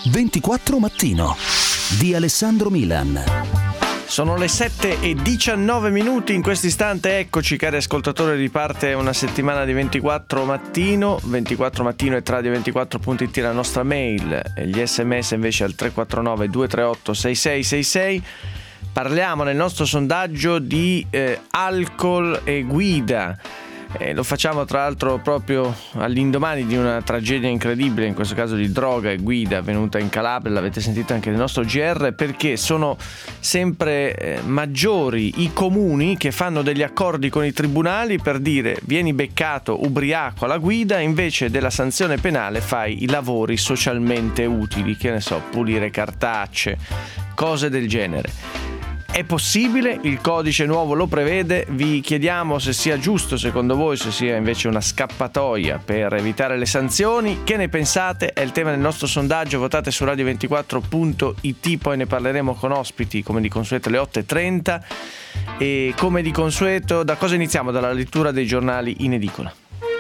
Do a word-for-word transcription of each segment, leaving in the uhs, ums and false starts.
ventiquattro Mattino di Alessandro Milan. Sono le sette e diciannove minuti in questo istante. Eccoci, cari ascoltatori, riparte una settimana di ventiquattro Mattino. ventiquattro Mattino e radio ventiquattro punto it la nostra mail, e gli sms invece al tre quattro nove due tre otto sei sei sei sei. Parliamo nel nostro sondaggio di eh, alcol e guida. E lo facciamo tra l'altro proprio all'indomani di una tragedia incredibile, in questo caso di droga e guida avvenuta in Calabria. L'avete sentito anche nel nostro G R, perché sono sempre eh, maggiori i comuni che fanno degli accordi con i tribunali per dire: vieni beccato ubriaco alla guida, invece della sanzione penale fai i lavori socialmente utili, che ne so, pulire cartacce, cose del genere. È possibile, il codice nuovo lo prevede, vi chiediamo se sia giusto secondo voi, se sia invece una scappatoia per evitare le sanzioni. Che ne pensate? È il tema del nostro sondaggio, votate su radio ventiquattro punto it, poi ne parleremo con ospiti come di consueto alle otto e trenta. E come di consueto, da cosa iniziamo? Dalla lettura dei giornali in edicola.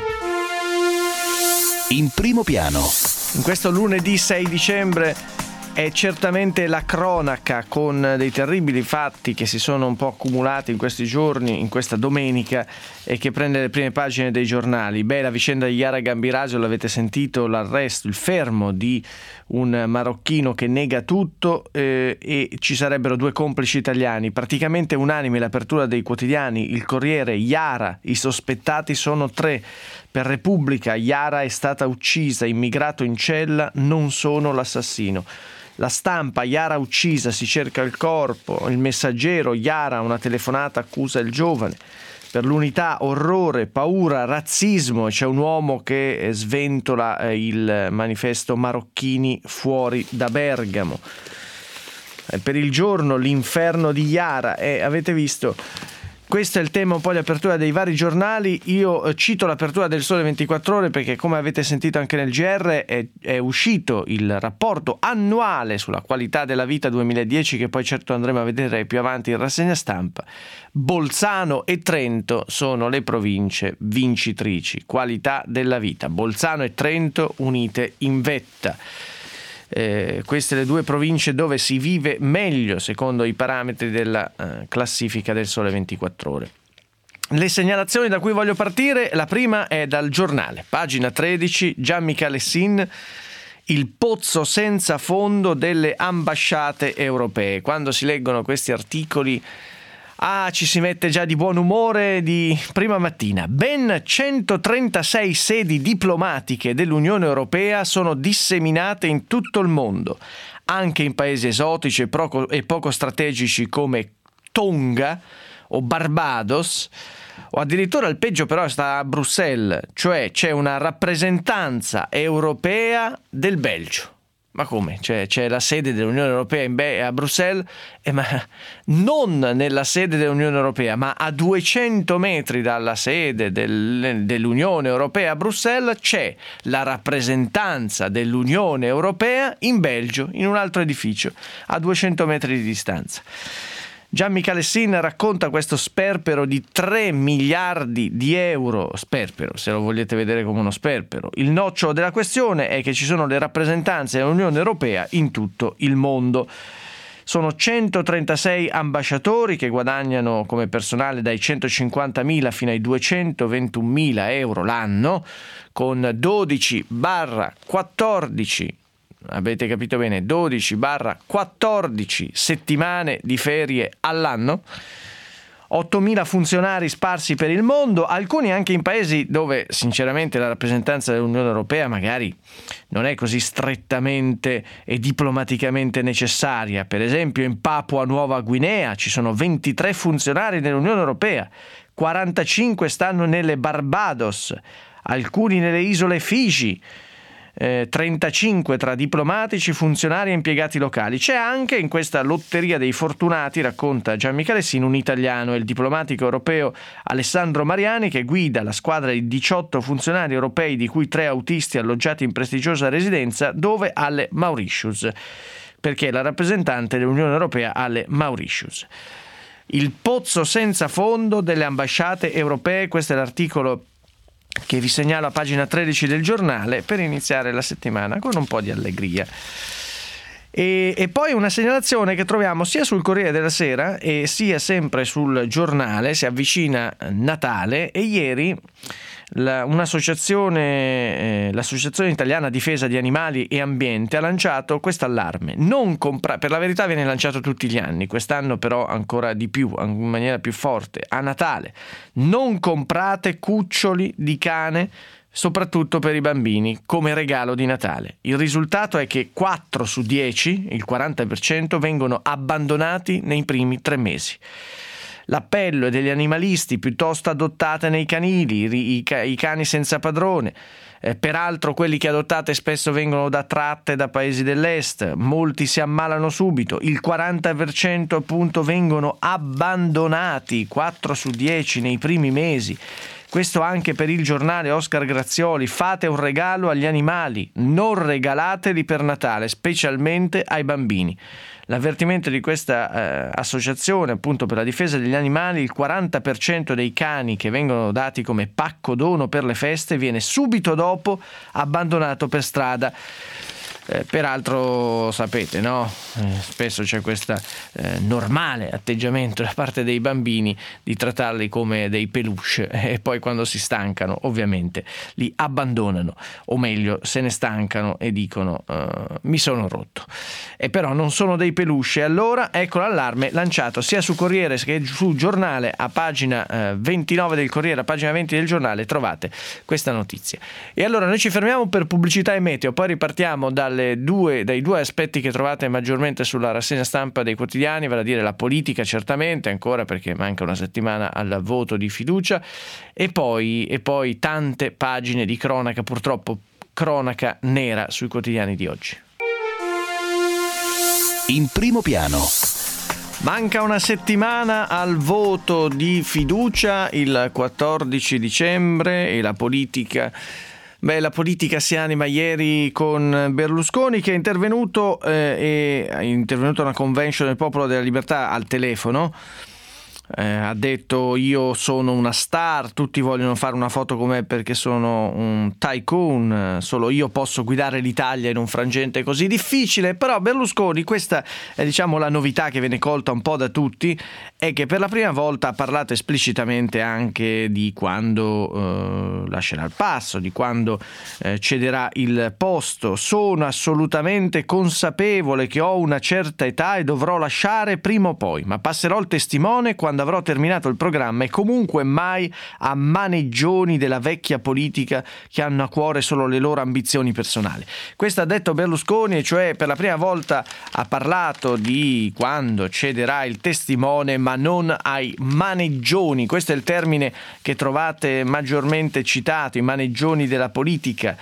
In primo piano. In questo lunedì sei dicembre è certamente la cronaca, con dei terribili fatti che si sono un po' accumulati in questi giorni, in questa domenica, e che prende le prime pagine dei giornali. Beh, la vicenda di Yara Gambirasio, l'avete sentito, l'arresto, il fermo di un marocchino che nega tutto, eh, e ci sarebbero due complici italiani. Praticamente unanime l'apertura dei quotidiani, il Corriere, Yara, i sospettati sono tre. Per Repubblica, Yara è stata uccisa, immigrato in cella, non sono l'assassino. La Stampa, Yara uccisa, si cerca il corpo. Il Messaggero, Yara, una telefonata accusa il giovane. Per l'Unità, orrore, paura, razzismo, c'è un uomo che sventola il manifesto Marocchini fuori da Bergamo. Per Il Giorno, l'inferno di Yara, e avete visto, questo è il tema un po' di apertura dei vari giornali. Io cito l'apertura del Sole ventiquattro Ore perché, come avete sentito anche nel G R, è, è uscito il rapporto annuale sulla qualità della vita duemiladieci, che poi certo andremo a vedere più avanti in rassegna stampa. Bolzano e Trento sono le province vincitrici. Qualità della vita. Bolzano e Trento unite in vetta. Eh, queste le due province dove si vive meglio secondo i parametri della eh, classifica del Sole ventiquattro Ore. Le segnalazioni da cui voglio partire, la prima è dal Giornale, pagina tredici, Gianmichele Sin, il pozzo senza fondo delle ambasciate europee. Quando si leggono questi articoli, ah, ci si mette già di buon umore di prima mattina. Ben centotrentasei sedi diplomatiche dell'Unione Europea sono disseminate in tutto il mondo, anche in paesi esotici e poco, e poco strategici come Tonga o Barbados, o addirittura il peggio però sta a Bruxelles, cioè c'è una rappresentanza europea del Belgio. Ma come? C'è, c'è la sede dell'Unione Europea in Be- a Bruxelles, eh, ma non nella sede dell'Unione Europea, ma a duecento metri dalla sede del, dell'Unione Europea a Bruxelles c'è la rappresentanza dell'Unione Europea in Belgio, in un altro edificio, a duecento metri di distanza. Gianmichele Sin racconta questo sperpero di tre miliardi di euro, sperpero, se lo vogliete vedere come uno sperpero. Il nocciolo della questione è che ci sono le rappresentanze dell'Unione Europea in tutto il mondo. Sono centotrentasei ambasciatori che guadagnano come personale dai centocinquantamila fino ai duecentoventunomila euro l'anno, con dodici quattordici, avete capito bene, dodici quattordici settimane di ferie all'anno, ottomila funzionari sparsi per il mondo, alcuni anche in paesi dove sinceramente la rappresentanza dell'Unione Europea magari non è così strettamente e diplomaticamente necessaria. Per esempio in Papua Nuova Guinea ci sono ventitré funzionari dell'Unione Europea, quarantacinque stanno nelle Barbados, alcuni nelle isole Fiji, Eh, trentacinque tra diplomatici, funzionari e impiegati locali. C'è anche in questa lotteria dei fortunati, racconta Gianmichele Sin, un italiano, il diplomatico europeo Alessandro Mariani, che guida la squadra di diciotto funzionari europei, di cui tre autisti alloggiati in prestigiosa residenza dove alle Mauritius, perché è la rappresentante dell'Unione Europea alle Mauritius. Il pozzo senza fondo delle ambasciate europee, questo è l'articolo che vi segnalo a pagina tredici del Giornale per iniziare la settimana con un po' di allegria. E, e poi una segnalazione che troviamo sia sul Corriere della Sera e sia sempre sul Giornale. Si avvicina Natale e ieri la, un'associazione, eh, l'Associazione Italiana Difesa di Animali e Ambiente ha lanciato questo allarme. Non compra- per la verità viene lanciato tutti gli anni, quest'anno però ancora di più, in maniera più forte. A Natale non comprate cuccioli di cane, soprattutto per i bambini, come regalo di Natale. Il risultato è che quattro su dieci, il quaranta per cento, vengono abbandonati nei primi tre mesi. L'appello è degli animalisti: piuttosto adottate nei canili, i, i cani senza padrone. Eh, peraltro quelli che adottate spesso vengono da tratte da paesi dell'est, molti si ammalano subito, il quaranta per cento appunto vengono abbandonati, quattro su dieci nei primi mesi. Questo anche per il giornale Oscar Grazioli: fate un regalo agli animali, non regalateli per Natale, specialmente ai bambini. L'avvertimento di questa eh, associazione appunto per la difesa degli animali: il quaranta per cento dei cani che vengono dati come pacco dono per le feste viene subito dopo abbandonato per strada. Eh, peraltro sapete, no? Eh, spesso c'è questo eh, normale atteggiamento da parte dei bambini di trattarli come dei peluche e poi quando si stancano ovviamente li abbandonano, o meglio se ne stancano e dicono eh, mi sono rotto. E però non sono dei peluche. Allora ecco l'allarme lanciato sia su Corriere che su Giornale. A pagina eh, ventinove del Corriere, a pagina venti del Giornale trovate questa notizia. E allora noi ci fermiamo per pubblicità e meteo, poi ripartiamo dalle Due, dai due aspetti che trovate maggiormente sulla rassegna stampa dei quotidiani, vale a dire la politica certamente, ancora perché manca una settimana al voto di fiducia, e poi, e poi tante pagine di cronaca, purtroppo cronaca nera sui quotidiani di oggi. In primo piano. Manca una settimana al voto di fiducia, il quattordici dicembre, e la politica... Beh, la politica si anima ieri con Berlusconi, che è intervenuto eh, è intervenuto a una convention del Popolo della Libertà al telefono. Eh, ha detto: io sono una star, tutti vogliono fare una foto con me perché sono un tycoon, solo io posso guidare l'Italia in un frangente così difficile. Però Berlusconi, questa è diciamo la novità che viene colta un po' da tutti, è che per la prima volta ha parlato esplicitamente anche di quando eh, lascerà il passo, di quando eh, cederà il posto. Sono assolutamente consapevole che ho una certa età e dovrò lasciare prima o poi, ma passerò il testimone quando avrò terminato il programma, e comunque mai a maneggioni della vecchia politica che hanno a cuore solo le loro ambizioni personali. Questo ha detto Berlusconi, e cioè per la prima volta ha parlato di quando cederà il testimone, ma non ai maneggioni. Questo è il termine che trovate maggiormente citato, i maneggioni della politica.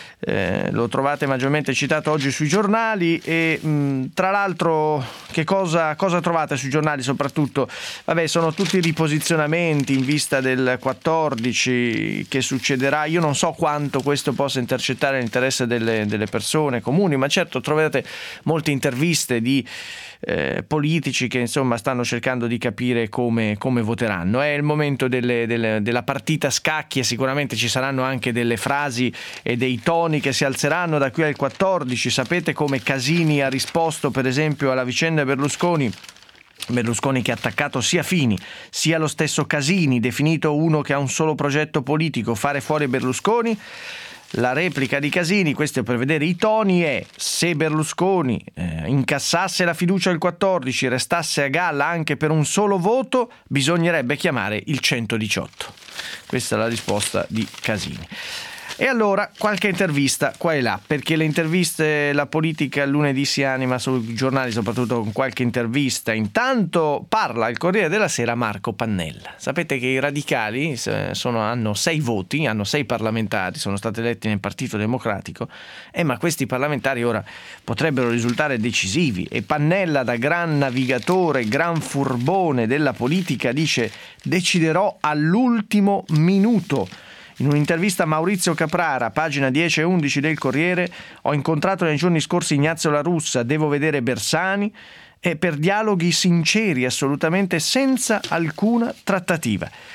Eh, lo trovate maggiormente citato oggi sui giornali. E mh, tra l'altro che cosa, cosa trovate sui giornali soprattutto? Vabbè, sono tutti riposizionamenti in vista del quattordici che succederà. Io non so quanto questo possa intercettare l'interesse delle, delle persone comuni, ma certo trovate molte interviste di Eh, politici che insomma stanno cercando di capire come, come voteranno. È il momento delle, delle, della partita scacchi, e sicuramente ci saranno anche delle frasi e dei toni che si alzeranno da qui al quattordici. Sapete come Casini ha risposto per esempio alla vicenda Berlusconi? Berlusconi che ha attaccato sia Fini sia lo stesso Casini, definito uno che ha un solo progetto politico: fare fuori Berlusconi. La replica di Casini, questo è per vedere i toni, è: se Berlusconi eh, incassasse la fiducia il quattordici, restasse a galla anche per un solo voto, bisognerebbe chiamare il centodiciotto. Questa è la risposta di Casini. E allora qualche intervista qua e là, perché le interviste, la politica il lunedì si anima sui giornali soprattutto con qualche intervista. Intanto parla il Corriere della Sera Marco Pannella. Sapete che i radicali sono, hanno sei voti, hanno sei parlamentari, sono stati eletti nel Partito Democratico, eh, ma questi parlamentari ora potrebbero risultare decisivi, e Pannella, da gran navigatore, gran furbone della politica, dice: deciderò all'ultimo minuto. In un'intervista a Maurizio Caprara, pagina dieci e undici del Corriere: ho incontrato nei giorni scorsi Ignazio La Russa, devo vedere Bersani, e per dialoghi sinceri, assolutamente senza alcuna trattativa.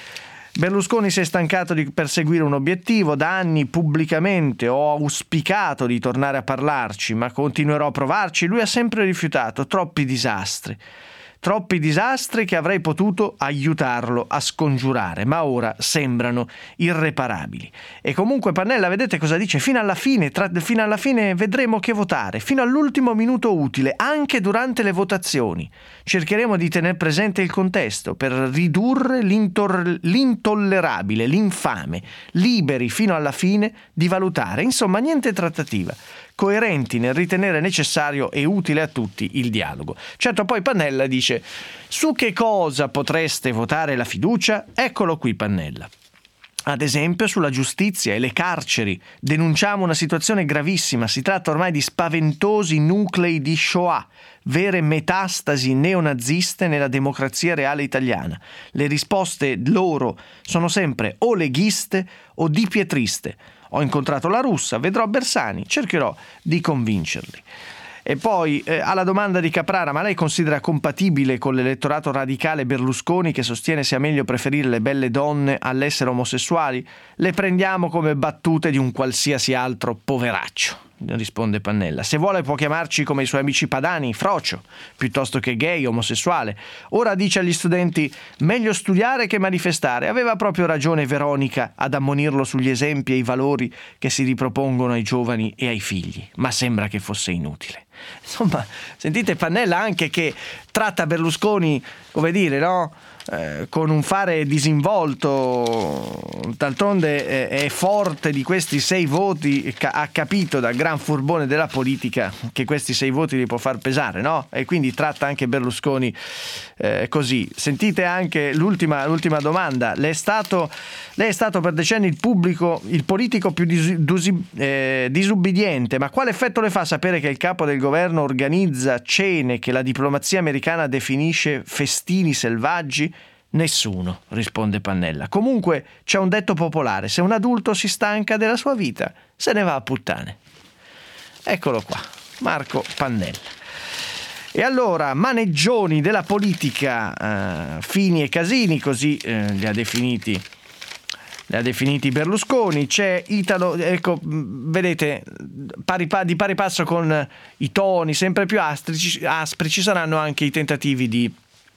Berlusconi si è stancato di perseguire un obiettivo, da anni pubblicamente ho auspicato di tornare a parlarci, ma continuerò a provarci. Lui ha sempre rifiutato, troppi disastri. Troppi disastri che avrei potuto aiutarlo a scongiurare, ma ora sembrano irreparabili. E comunque Pannella, vedete cosa dice? Fino alla fine, tra, fino alla fine vedremo che votare, fino all'ultimo minuto utile, anche durante le votazioni. Cercheremo di tener presente il contesto per ridurre l'intor- l'intollerabile, l'infame, liberi fino alla fine di valutare. Insomma, niente trattativa. Coerenti nel ritenere necessario e utile a tutti il dialogo. Certo, poi Pannella dice: su che cosa potreste votare la fiducia? Eccolo qui Pannella. Ad esempio sulla giustizia e le carceri. Denunciamo una situazione gravissima, si tratta ormai di spaventosi nuclei di Shoah, vere metastasi neonaziste nella democrazia reale italiana. Le risposte loro sono sempre o leghiste o dipietriste. Ho incontrato la Russa, vedrò Bersani, cercherò di convincerli. E poi eh, alla domanda di Caprara: ma lei considera compatibile con l'elettorato radicale Berlusconi che sostiene sia meglio preferire le belle donne all'essere omosessuali? Le prendiamo come battute di un qualsiasi altro poveraccio, risponde Pannella. Se vuole può chiamarci come i suoi amici padani, frocio, piuttosto che gay, omosessuale. Ora dice agli studenti: meglio studiare che manifestare. Aveva proprio ragione Veronica ad ammonirlo sugli esempi e i valori che si ripropongono ai giovani e ai figli, ma sembra che fosse inutile. Insomma, sentite Pannella anche che tratta Berlusconi, come dire, no? Eh, con un fare disinvolto. D'altronde eh, è forte di questi sei voti, ca- ha capito dal gran furbone della politica che questi sei voti li può far pesare, no? E quindi tratta anche Berlusconi eh, così. Sentite anche l'ultima, l'ultima domanda: lei è stato, lei è stato per decenni il pubblico, il politico più dis- dusi- eh, disubbidiente, ma quale effetto le fa sapere che il capo del governo organizza cene che la diplomazia americana definisce festini selvaggi? Nessuno, risponde Pannella. Comunque c'è un detto popolare: se un adulto si stanca della sua vita, se ne va a puttane. Eccolo qua, Marco Pannella. E allora, maneggioni della politica, eh, Fini e Casini, così eh, li ha definiti li ha definiti Berlusconi. C'è Italo, ecco, vedete, pari, di pari passo con i toni sempre più aspri, aspri ci saranno anche i tentativi di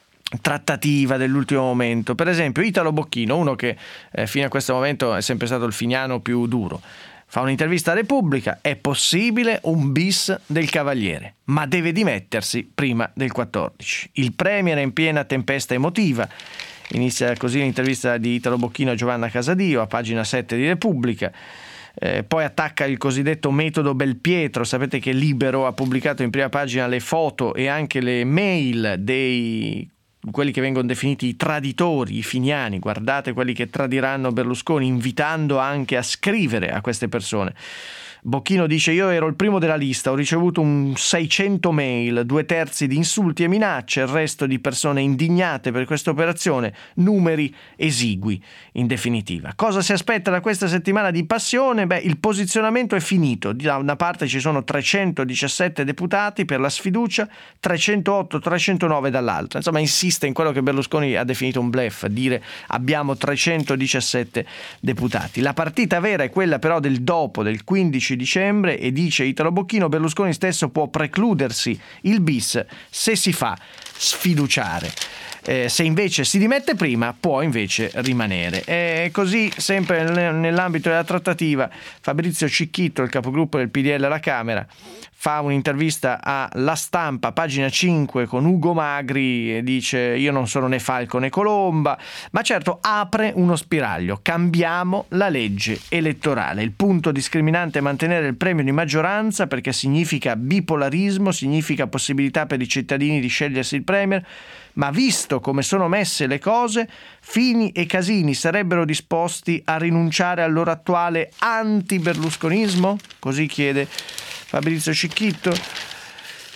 trattativa dell'ultimo momento. Per esempio Italo Bocchino, uno che eh, fino a questo momento è sempre stato il finiano più duro, fa un'intervista a Repubblica: è possibile un bis del Cavaliere, ma deve dimettersi prima del quattordici. Il premier è in piena tempesta emotiva. Inizia così l'intervista di Italo Bocchino a Giovanna Casadio a pagina sette di Repubblica. Eh, poi attacca il cosiddetto metodo Belpietro. Sapete che Libero ha pubblicato in prima pagina le foto e anche le mail dei quelli che vengono definiti i traditori, i finiani. Guardate quelli che tradiranno Berlusconi, invitando anche a scrivere a queste persone. Bocchino dice: io ero il primo della lista, ho ricevuto un seicento mail, due terzi di insulti e minacce, il resto di persone indignate per questa operazione, numeri esigui in definitiva. Cosa si aspetta da questa settimana di passione? Beh, il posizionamento è finito. Da una parte ci sono trecentodiciassette deputati per la sfiducia, trecentootto trecentonove dall'altra. Insomma, insiste in quello che Berlusconi ha definito un bluff, dire abbiamo trecentodiciassette deputati. La partita vera è quella però del dopo, del quindici dicembre, e dice Italo Bocchino: Berlusconi stesso può precludersi il bis se si fa sfiduciare. Eh, se invece si dimette prima, può invece rimanere. E così, sempre nell'ambito della trattativa, Fabrizio Cicchitto, il capogruppo del P D L alla Camera, fa un'intervista a La Stampa, pagina cinque, con Ugo Magri, e dice: io non sono né Falco né Colomba, ma certo apre uno spiraglio: cambiamo la legge elettorale. Il punto discriminante è mantenere il premio di maggioranza, perché significa bipolarismo, significa possibilità per i cittadini di scegliersi il premier. Ma visto come sono messe le cose, Fini e Casini sarebbero disposti a rinunciare al loro attuale anti-berlusconismo? Così chiede Fabrizio Cicchitto. Chi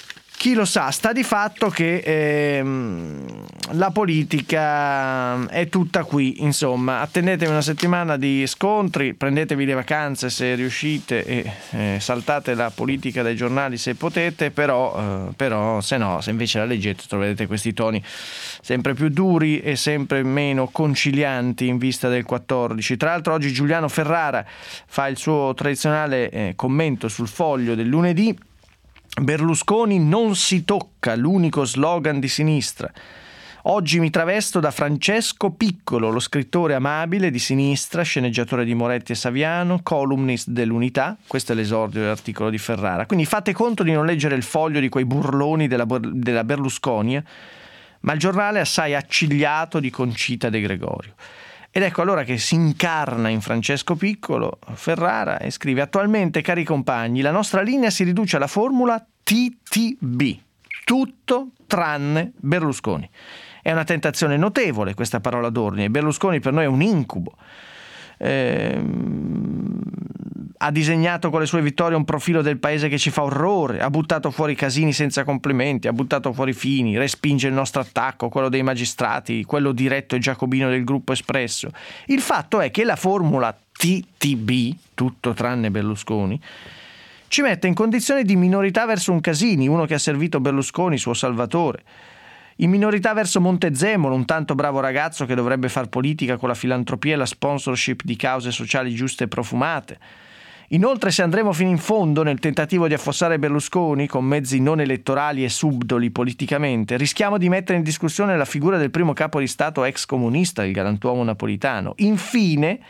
chi lo sa, sta di fatto che ehm, la politica è tutta qui, insomma. Attendetevi una settimana di scontri, prendetevi le vacanze se riuscite e eh, saltate la politica dai giornali se potete, però, eh, però se no, se invece la leggete troverete questi toni sempre più duri e sempre meno concilianti in vista del quattordici. Tra l'altro oggi Giuliano Ferrara fa il suo tradizionale eh, commento sul Foglio del lunedì. Berlusconi non si tocca, l'unico slogan di sinistra. Oggi mi travesto da Francesco Piccolo, lo scrittore amabile di sinistra, sceneggiatore di Moretti e Saviano, columnist dell'Unità. Questo è l'esordio dell'articolo di Ferrara. Quindi fate conto di non leggere il Foglio di quei burloni della, della Berlusconia, ma il giornale assai accigliato di Concita De Gregorio. Ed ecco allora che si incarna in Francesco Piccolo Ferrara e scrive: attualmente, cari compagni, la nostra linea si riduce alla formula T T B, tutto tranne Berlusconi. È una tentazione notevole questa parola d'ordine. Berlusconi per noi è un incubo. Ehm, ha disegnato con le sue vittorie un profilo del paese che ci fa orrore, ha buttato fuori Casini senza complimenti, ha buttato fuori Fini, respinge il nostro attacco, quello dei magistrati, quello diretto e giacobino del gruppo Espresso. Il fatto è che la formula T T B, tutto tranne Berlusconi, ci mette in condizione di minorità verso un Casini, uno che ha servito Berlusconi, suo salvatore, in minorità verso Montezemolo, un tanto bravo ragazzo che dovrebbe far politica con la filantropia e la sponsorship di cause sociali giuste e profumate. Inoltre, se andremo fino in fondo nel tentativo di affossare Berlusconi con mezzi non elettorali e subdoli politicamente, rischiamo di mettere in discussione la figura del primo capo di Stato ex comunista, il galantuomo napolitano. Infine,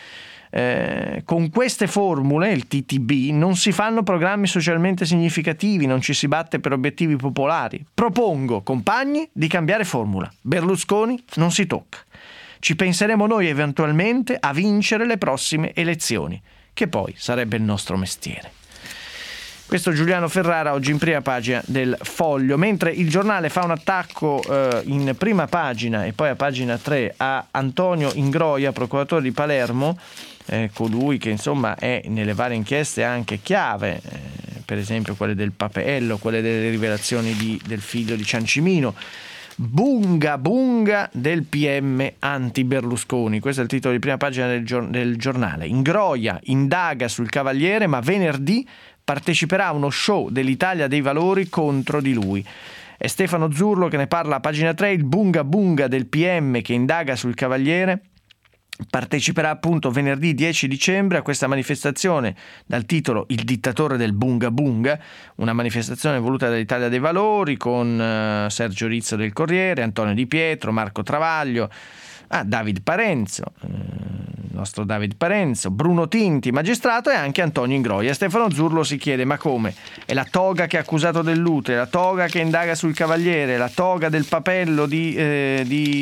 eh, con queste formule, il T T B, non si fanno programmi socialmente significativi, non ci si batte per obiettivi popolari. Propongo, compagni, di cambiare formula. Berlusconi non si tocca. Ci penseremo noi eventualmente a vincere le prossime elezioni, che poi sarebbe il nostro mestiere. Questo Giuliano Ferrara oggi in prima pagina del Foglio, mentre il giornale fa un attacco eh, in prima pagina e poi a pagina tre a Antonio Ingroia, procuratore di Palermo, eh, colui che insomma è nelle varie inchieste anche chiave, eh, per esempio quelle del Papaello, quelle delle rivelazioni di, del figlio di Ciancimino. Bunga bunga del P M anti-Berlusconi, questo è il titolo di prima pagina del, gior- del giornale. Ingroia indaga sul Cavaliere, ma venerdì parteciperà a uno show dell'Italia dei Valori contro di lui. È Stefano Zurlo che ne parla a pagina tre. Il bunga bunga del P M che indaga sul Cavaliere parteciperà appunto venerdì dieci dicembre a questa manifestazione dal titolo Il dittatore del Bunga Bunga, una manifestazione voluta dall'Italia dei Valori con uh, Sergio Rizzo del Corriere, Antonio Di Pietro, Marco Travaglio, ah, David Parenzo, uh, il nostro David Parenzo, Bruno Tinti, magistrato, e anche Antonio Ingroia. Stefano Zurlo si chiede: ma come? È la toga che ha accusato dell'utile, la toga che indaga sul Cavaliere, la toga del papello di, eh,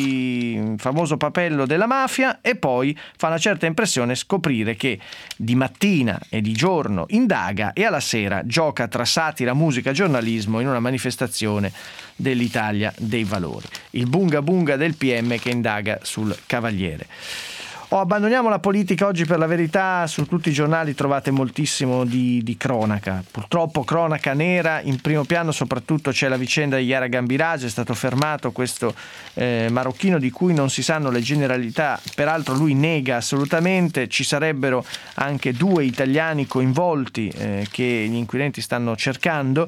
di famoso papello della mafia? E poi fa una certa impressione scoprire che di mattina e di giorno indaga e alla sera gioca tra satira, musica e giornalismo in una manifestazione dell'Italia dei Valori. Il bunga bunga del P M che indaga sul Cavaliere. Oh, abbandoniamo la politica oggi, per la verità su tutti i giornali trovate moltissimo di, di cronaca, purtroppo cronaca nera. In primo piano soprattutto c'è la vicenda di Yara Gambirage, è stato fermato questo eh, marocchino di cui non si sanno le generalità, peraltro lui nega assolutamente. Ci sarebbero anche due italiani coinvolti eh, che gli inquirenti stanno cercando.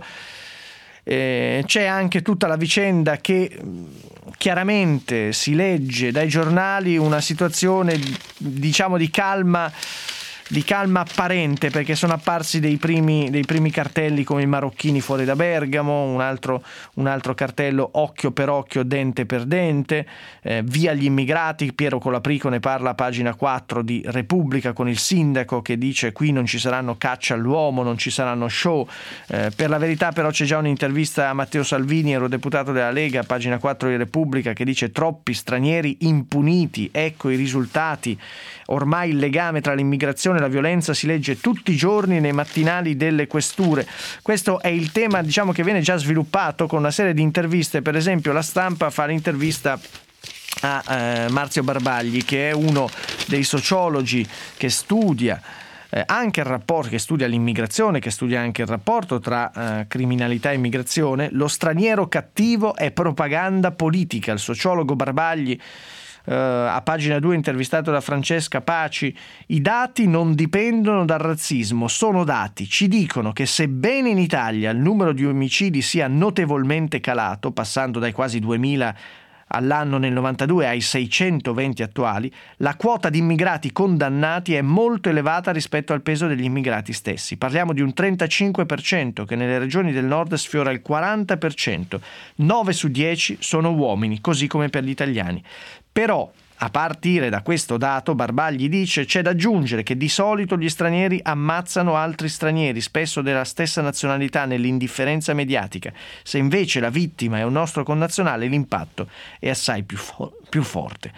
Eh, c'è anche tutta la vicenda che chiaramente si legge dai giornali, una situazione diciamo di calma di calma apparente, perché sono apparsi dei primi, dei primi cartelli come i marocchini fuori da Bergamo, un altro, un altro cartello occhio per occhio, dente per dente, eh, via gli immigrati. Piero Colaprico ne parla a pagina quattro di Repubblica, con il sindaco che dice: qui non ci saranno caccia all'uomo, non ci saranno show. Eh, per la verità però c'è già un'intervista a Matteo Salvini, eurodeputato della Lega, a pagina quattro di Repubblica, che dice: troppi stranieri impuniti, ecco i risultati. Ormai il legame tra l'immigrazione e la violenza si legge tutti i giorni nei mattinali delle questure. Questo è il tema, diciamo, che viene già sviluppato con una serie di interviste. Per esempio La Stampa fa l'intervista a eh, Marzio Barbagli, che è uno dei sociologi che studia eh, anche il rapporto, che studia l'immigrazione, che studia anche il rapporto tra eh, criminalità e immigrazione. Lo straniero cattivo è propaganda politica. Il sociologo Barbagli, Uh, a pagina due, intervistato da Francesca Paci: i dati non dipendono dal razzismo, sono dati, ci dicono che sebbene in Italia il numero di omicidi sia notevolmente calato, passando dai quasi duemila all'anno nel novantadue ai seicentoventi attuali, la quota di immigrati condannati è molto elevata rispetto al peso degli immigrati stessi. Parliamo di un trentacinque per cento che nelle regioni del nord sfiora il quaranta per cento, nove su dieci sono uomini, così come per gli italiani. Però, a partire da questo dato, Barbagli dice, c'è da aggiungere che di solito gli stranieri ammazzano altri stranieri, spesso della stessa nazionalità, nell'indifferenza mediatica. Se invece la vittima è un nostro connazionale, l'impatto è assai più, fo- più forte.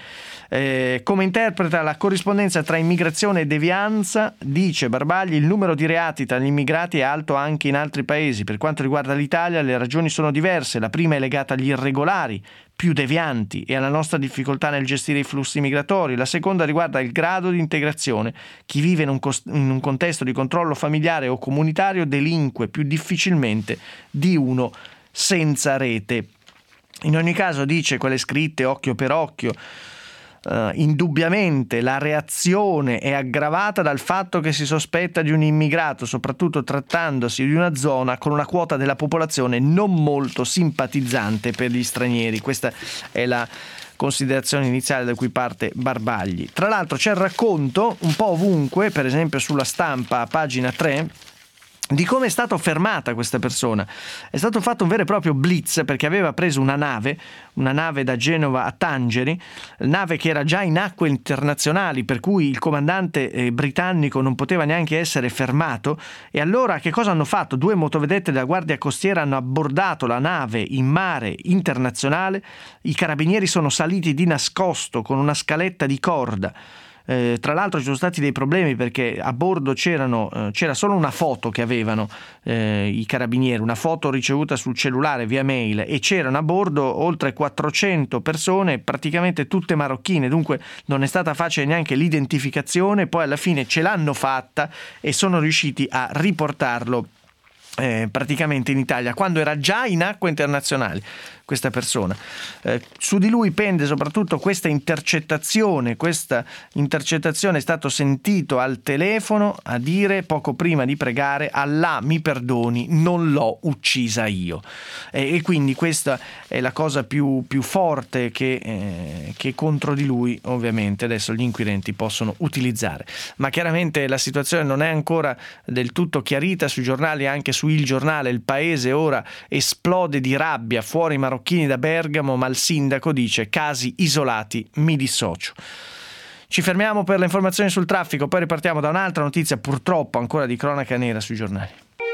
Eh, come interpreta la corrispondenza tra immigrazione e devianza? Dice Barbagli, il numero di reati tra gli immigrati è alto anche in altri paesi. Per quanto riguarda l'Italia, le ragioni sono diverse. La prima è legata agli irregolari, più devianti, e alla nostra difficoltà nel gestire i flussi migratori. La seconda riguarda il grado di integrazione. Chi vive in un, cost- in un contesto di controllo familiare o comunitario delinque più difficilmente di uno senza rete. In ogni caso, dice, quelle scritte occhio per occhio, Uh, indubbiamente la reazione è aggravata dal fatto che si sospetta di un immigrato, soprattutto trattandosi di una zona con una quota della popolazione non molto simpatizzante per gli stranieri. Questa è la considerazione iniziale da cui parte Barbagli. Tra l'altro c'è il racconto un po' ovunque, per esempio sulla Stampa a pagina tre, di come è stata fermata questa persona. È stato fatto un vero e proprio blitz, perché aveva preso una nave, una nave da Genova a Tangeri, nave che era già in acque internazionali, per cui il comandante eh, britannico non poteva neanche essere fermato. E allora che cosa hanno fatto? Due motovedette della Guardia Costiera hanno abbordato la nave in mare internazionale, i carabinieri sono saliti di nascosto con una scaletta di corda. Eh, tra l'altro ci sono stati dei problemi perché a bordo c'erano, eh, c'era solo una foto che avevano eh, i carabinieri, una foto ricevuta sul cellulare via mail, e c'erano a bordo oltre quattrocento persone, praticamente tutte marocchine, dunque non è stata facile neanche l'identificazione. Poi alla fine ce l'hanno fatta e sono riusciti a riportarlo eh, praticamente in Italia, quando era già in acque internazionali questa persona. Eh, su di lui pende soprattutto questa intercettazione. Questa intercettazione è stato sentito al telefono a dire poco prima di pregare: Allah mi perdoni, non l'ho uccisa io. Eh, e quindi questa è la cosa più, più forte che, eh, che contro di lui ovviamente adesso gli inquirenti possono utilizzare. Ma chiaramente la situazione non è ancora del tutto chiarita sui giornali. Anche su Il Giornale il paese ora esplode di rabbia fuori marocchini da Bergamo, ma il sindaco dice: casi isolati, mi dissocio. Ci fermiamo per le informazioni sul traffico, poi ripartiamo da un'altra notizia, purtroppo ancora di cronaca nera sui giornali.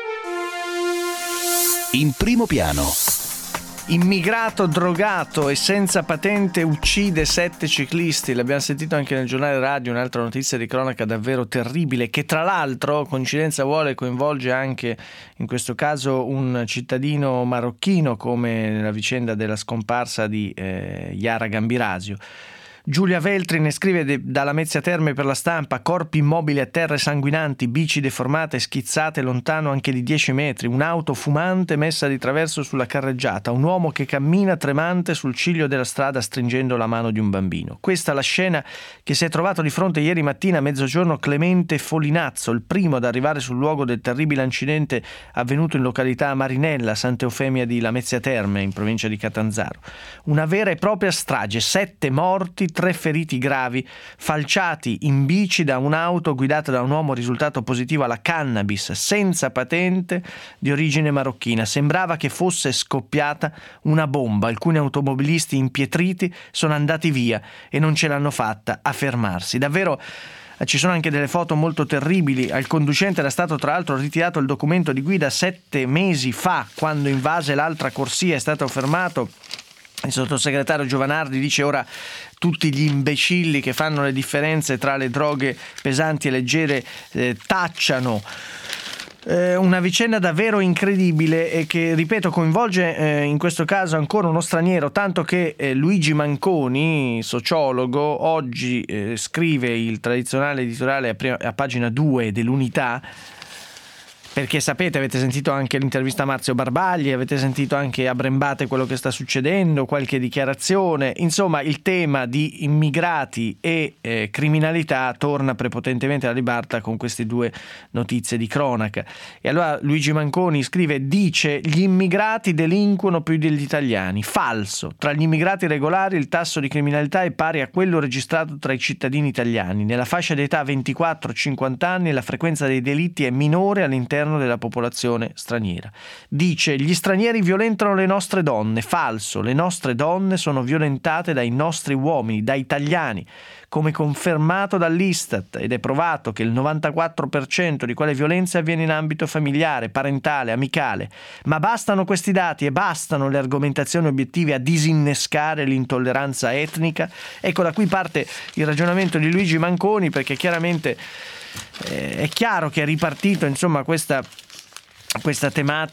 In primo piano. Immigrato drogato e senza patente uccide sette ciclisti. L'abbiamo sentito anche nel giornale radio, un'altra notizia di cronaca davvero terribile, che tra l'altro, coincidenza vuole, coinvolge anche in questo caso un cittadino marocchino, come nella vicenda della scomparsa di eh, Yara Gambirasio. Giulia Veltri ne scrive de- dalla Lamezia Terme per la Stampa: corpi immobili a terra e sanguinanti, bici deformate schizzate lontano anche di dieci metri, un'auto fumante messa di traverso sulla carreggiata, un uomo che cammina tremante sul ciglio della strada stringendo la mano di un bambino. Questa è la scena che si è trovato di fronte ieri mattina a mezzogiorno Clemente Folinazzo, il primo ad arrivare sul luogo del terribile incidente avvenuto in località Marinella, Santa Eufemia di Lamezia Terme, in provincia di Catanzaro. Una vera e propria strage, sette morti, tre feriti gravi, falciati in bici da un'auto guidata da un uomo risultato positivo alla cannabis, senza patente, di origine marocchina. Sembrava che fosse scoppiata una bomba. Alcuni automobilisti impietriti sono andati via e non ce l'hanno fatta a fermarsi. Davvero ci sono anche delle foto molto terribili. Al conducente era stato tra l'altro ritirato il documento di guida sette mesi fa, quando invase l'altra corsia. È stato fermato. Il sottosegretario Giovanardi dice: ora tutti gli imbecilli che fanno le differenze tra le droghe pesanti e leggere eh, tacciano Eh, una vicenda davvero incredibile e che, ripeto, coinvolge eh, in questo caso ancora uno straniero, tanto che eh, Luigi Manconi, sociologo, oggi eh, scrive il tradizionale editoriale a, prima, a pagina due dell'Unità, perché sapete, avete sentito anche l'intervista a Marzio Barbagli, avete sentito anche a Brembate quello che sta succedendo, qualche dichiarazione, insomma il tema di immigrati e eh, criminalità torna prepotentemente alla ribalta con queste due notizie di cronaca. E allora Luigi Manconi scrive, dice: gli immigrati delinquono più degli italiani. Falso. Tra gli immigrati regolari il tasso di criminalità è pari a quello registrato tra i cittadini italiani. Nella fascia d'età ventiquattro cinquanta anni la frequenza dei delitti è minore all'interno della popolazione straniera. Dice: gli stranieri violentano le nostre donne. Falso. Le nostre donne sono violentate dai nostri uomini, da italiani, come confermato dall'Istat, ed è provato che il novantaquattro per cento di quelle violenze avviene in ambito familiare, parentale, amicale. Ma bastano questi dati e bastano le argomentazioni obiettive a disinnescare l'intolleranza etnica? Ecco, da qui parte il ragionamento di Luigi Manconi, perché chiaramente eh, è chiaro che è ripartito, insomma, questa questa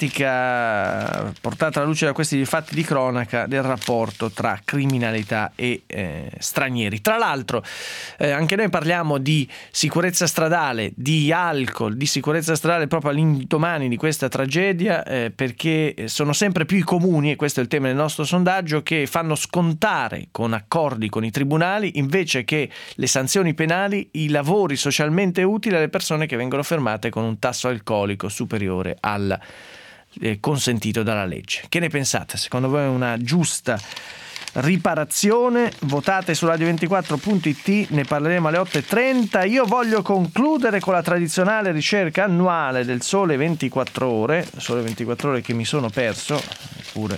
tematica portata alla luce da questi fatti di cronaca del rapporto tra criminalità e eh, stranieri. Tra l'altro eh, anche noi parliamo di sicurezza stradale, di alcol, di sicurezza stradale proprio all'indomani di questa tragedia, eh, perché sono sempre più i comuni, e questo è il tema del nostro sondaggio, che fanno scontare con accordi con i tribunali, invece che le sanzioni penali, i lavori socialmente utili alle persone che vengono fermate con un tasso alcolico superiore a al eh, consentito dalla legge. Che ne pensate? Secondo voi è una giusta riparazione? Votate su radio ventiquattro punto it, ne parleremo alle otto e trenta. Io voglio concludere con la tradizionale ricerca annuale del Sole ventiquattro Ore, Sole ventiquattro Ore che mi sono perso, eppure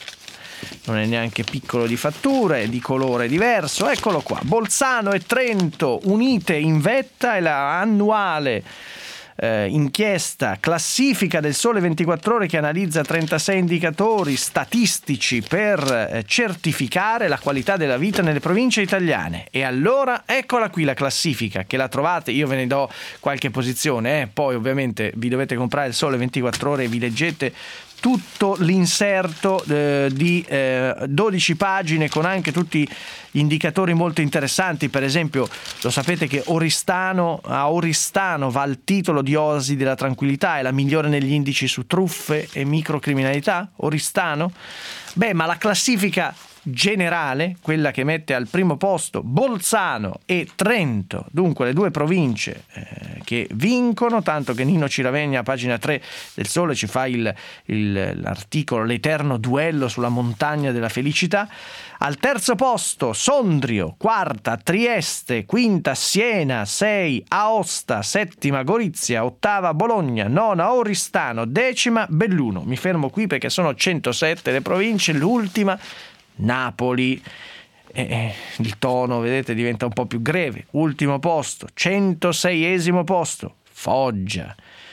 non è neanche piccolo di fattura, è di colore diverso. Eccolo qua: Bolzano e Trento unite in vetta, è la annuale Eh, inchiesta, classifica del Sole ventiquattro Ore che analizza trentasei indicatori statistici per eh, certificare la qualità della vita nelle province italiane. E allora eccola qui la classifica, che la trovate, io ve ne do qualche posizione, eh. Poi ovviamente vi dovete comprare il Sole ventiquattro Ore e vi leggete tutto l'inserto eh, di eh, dodici pagine con anche tutti gli indicatori molto interessanti. Per esempio, lo sapete che Oristano, a Oristano va il titolo di Oasi della Tranquillità, è la migliore negli indici su truffe e microcriminalità, Oristano. Beh, ma la classifica generale, quella che mette al primo posto Bolzano e Trento, dunque le due province eh, che vincono, tanto che Nino Ciravegna a pagina tre del Sole ci fa il, il, l'articolo L'eterno duello sulla montagna della felicità. Al terzo posto Sondrio, quarta Trieste, quinta Siena, sei Aosta, settima Gorizia, ottava Bologna, nona Oristano, decima Belluno. Mi fermo qui perché sono centosette le province, l'ultima Napoli. Eh, il tono, vedete, diventa un po' più greve. Ultimo posto, centoseiesimo posto Foggia,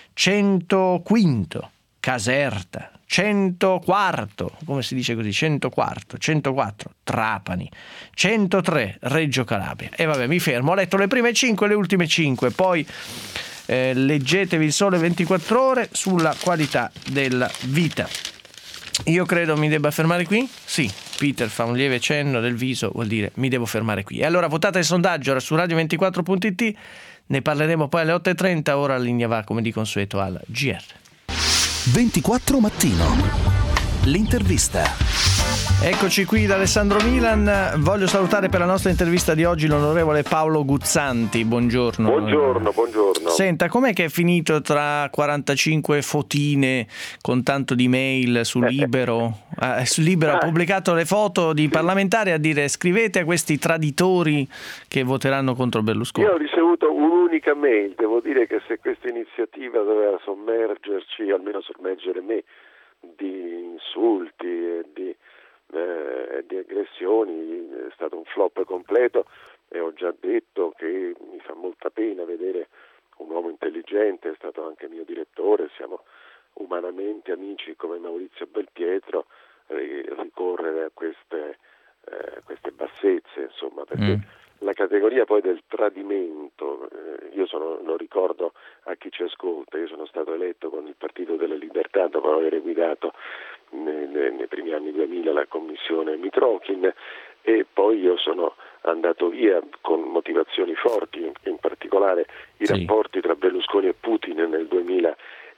centoquinto Caserta, centoquarto, come si dice così, centoquarto, centoquattro Trapani, centotré Reggio Calabria. E vabbè, mi fermo, ho letto le prime cinque e le ultime cinque, poi eh, leggetevi il Sole ventiquattro Ore sulla qualità della vita. Io credo mi debba fermare qui? Sì, Peter fa un lieve cenno del viso, vuol dire mi devo fermare qui. E allora votate il sondaggio su radio ventiquattro punto it, ne parleremo poi alle otto e trenta, ora la linea va come di consueto al G R. ventiquattro Mattino, l'intervista. Eccoci qui da Alessandro Milan. Voglio salutare per la nostra intervista di oggi l'onorevole Paolo Guzzanti. Buongiorno. Buongiorno, buongiorno. Senta, com'è che è finito tra quarantacinque fotine con tanto di mail su Libero? Eh, su Libero ha pubblicato le foto di parlamentari a dire: scrivete a questi traditori che voteranno contro Berlusconi. Io ho ricevuto un'unica mail, devo dire che se questa iniziativa doveva sommergerci, almeno sommergere me, di insulti e di Eh, di aggressioni, è stato un flop completo, e ho già detto che mi fa molta pena vedere un uomo intelligente, è stato anche mio direttore, siamo umanamente amici come Maurizio Belpietro, eh, ricorrere a queste, eh, queste bassezze, insomma, perché mm. la categoria poi del tradimento, eh, io sono, lo ricordo a chi ci ascolta, io sono stato eletto con il Partito della Libertà dopo aver guidato nei, nei primi anni duemila la commissione Mitrokhin, e poi io sono andato via con motivazioni forti, in particolare i sì. rapporti tra Berlusconi e Putin nel duemilaotto,